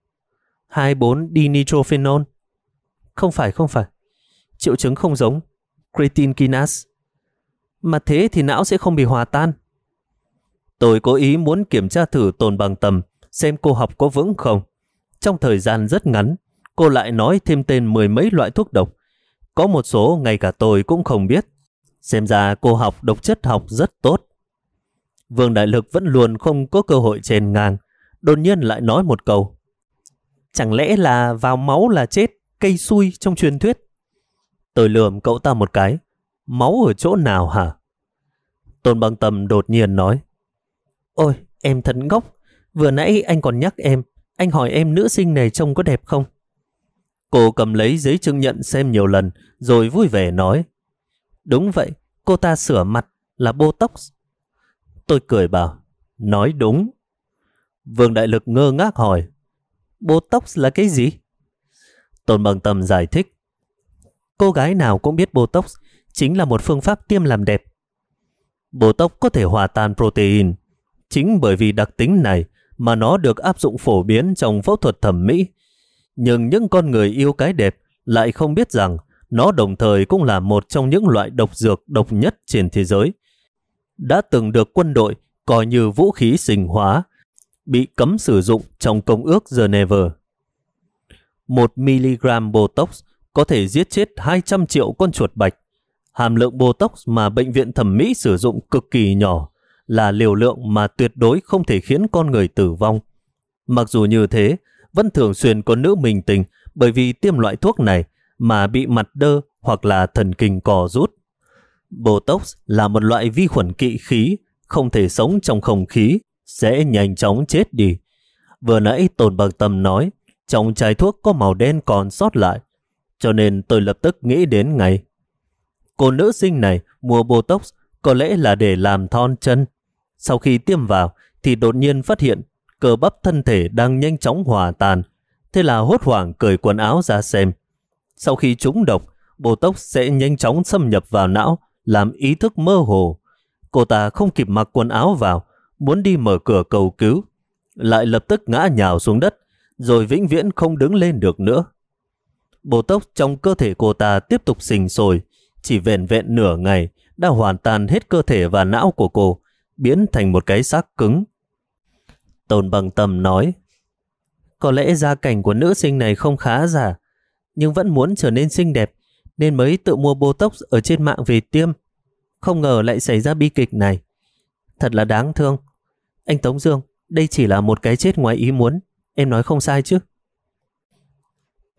[SPEAKER 1] 2,4-dinitrophenol. Không phải. Triệu chứng không giống. Creatine kinase. Mà thế thì não sẽ không bị hòa tan. Tôi cố ý muốn kiểm tra thử Tôn Băng Tâm xem cô học có vững không. Trong thời gian rất ngắn, cô lại nói thêm tên 10 mấy loại thuốc độc. Có một số ngay cả tôi cũng không biết. Xem ra cô học độc chất học rất tốt. Vương Đại Lực vẫn luôn không có cơ hội chèn ngang. Đột nhiên lại nói một câu. Chẳng lẽ là vào máu là chết, cây xui trong truyền thuyết? Tôi lườm cậu ta một cái. Máu ở chỗ nào hả? Tôn Băng Tâm đột nhiên nói. Ôi, em thật ngốc. Vừa nãy anh còn nhắc em. Anh hỏi em nữ sinh này trông có đẹp không? Cô cầm lấy giấy chứng nhận xem nhiều lần, rồi vui vẻ nói. Đúng vậy, cô ta sửa mặt là Botox. Tôi cười bảo, nói đúng. Vương Đại Lực ngơ ngác hỏi, Botox là cái gì? Tôn Băng Tâm giải thích. Cô gái nào cũng biết Botox chính là một phương pháp tiêm làm đẹp. Botox có thể hòa tan protein. Chính bởi vì đặc tính này mà nó được áp dụng phổ biến trong phẫu thuật thẩm mỹ. Nhưng những con người yêu cái đẹp lại không biết rằng nó đồng thời cũng là một trong những loại độc dược độc nhất trên thế giới. Đã từng được quân đội coi như vũ khí sinh hóa, bị cấm sử dụng trong Công ước Geneva. 1 mg Botox có thể giết chết 200 triệu con chuột bạch. Hàm lượng Botox mà bệnh viện thẩm mỹ sử dụng cực kỳ nhỏ, là liều lượng mà tuyệt đối không thể khiến con người tử vong. Mặc dù như thế, vẫn thường xuyên có nữ minh tinh bởi vì tiêm loại thuốc này mà bị mặt đơ hoặc là thần kinh cò rút. Botox là một loại vi khuẩn kỵ khí, không thể sống trong không khí, sẽ nhanh chóng chết đi. Vừa nãy Tôn Băng Tâm nói, trong chai thuốc có màu đen còn sót lại, cho nên tôi lập tức nghĩ đến ngay. Cô nữ sinh này mua Botox có lẽ là để làm thon chân. Sau khi tiêm vào thì đột nhiên phát hiện cơ bắp thân thể đang nhanh chóng hòa tan, thế là hốt hoảng cởi quần áo ra xem. Sau khi trúng độc, Botox sẽ nhanh chóng xâm nhập vào não, làm ý thức mơ hồ. Cô ta không kịp mặc quần áo vào, muốn đi mở cửa cầu cứu, lại lập tức ngã nhào xuống đất, rồi vĩnh viễn không đứng lên được nữa. Botox trong cơ thể cô ta tiếp tục sinh sôi, chỉ vẹn vẹn nửa ngày đã hoàn tan hết cơ thể và não của cô, biến thành một cái xác cứng. Tôn Băng Tâm nói, có lẽ gia cảnh của nữ sinh này không khá giả, nhưng vẫn muốn trở nên xinh đẹp, nên mới tự mua Botox ở trên mạng về tiêm. Không ngờ lại xảy ra bi kịch này. Thật là đáng thương. Anh Tống Dương, đây chỉ là một cái chết ngoài ý muốn. Em nói không sai chứ?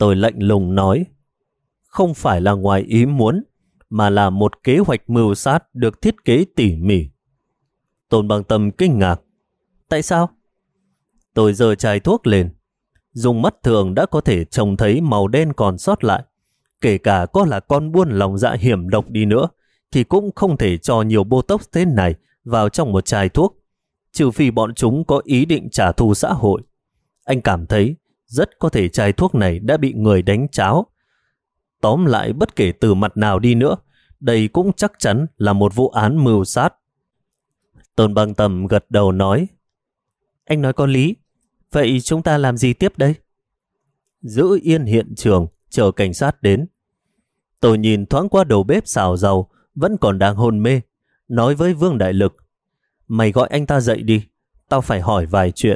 [SPEAKER 1] Tôi lạnh lùng nói, không phải là ngoài ý muốn, mà là một kế hoạch mưu sát được thiết kế tỉ mỉ. Tôn Băng Tâm kinh ngạc. Tại sao? Tôi giơ chai thuốc lên. Dùng mắt thường đã có thể trông thấy màu đen còn sót lại. Kể cả có là con buôn lòng dạ hiểm độc đi nữa, thì cũng không thể cho nhiều botox thế này vào trong một chai thuốc, trừ phi bọn chúng có ý định trả thù xã hội. Anh cảm thấy rất có thể chai thuốc này đã bị người đánh tráo. Tóm lại, bất kể từ mặt nào đi nữa, đây cũng chắc chắn là một vụ án mưu sát. Tôn Băng Tâm gật đầu nói, anh nói có lý. Vậy chúng ta làm gì tiếp đây? Giữ yên hiện trường, chờ cảnh sát đến. Tôi nhìn thoáng qua đầu bếp xào dầu, vẫn còn đang hôn mê, nói với Vương Đại Lực, mày gọi anh ta dậy đi, tao phải hỏi vài chuyện.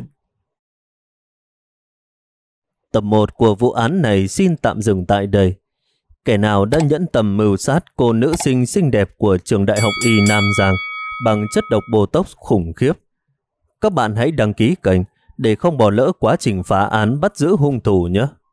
[SPEAKER 1] Tập 1 của vụ án này xin tạm dừng tại đây. Kẻ nào đã nhẫn tâm mưu sát cô nữ sinh xinh đẹp của trường Đại học Y Nam Giang bằng chất độc Botox khủng khiếp? Các bạn hãy đăng ký kênh để không bỏ lỡ quá trình phá án bắt giữ hung thủ nhé.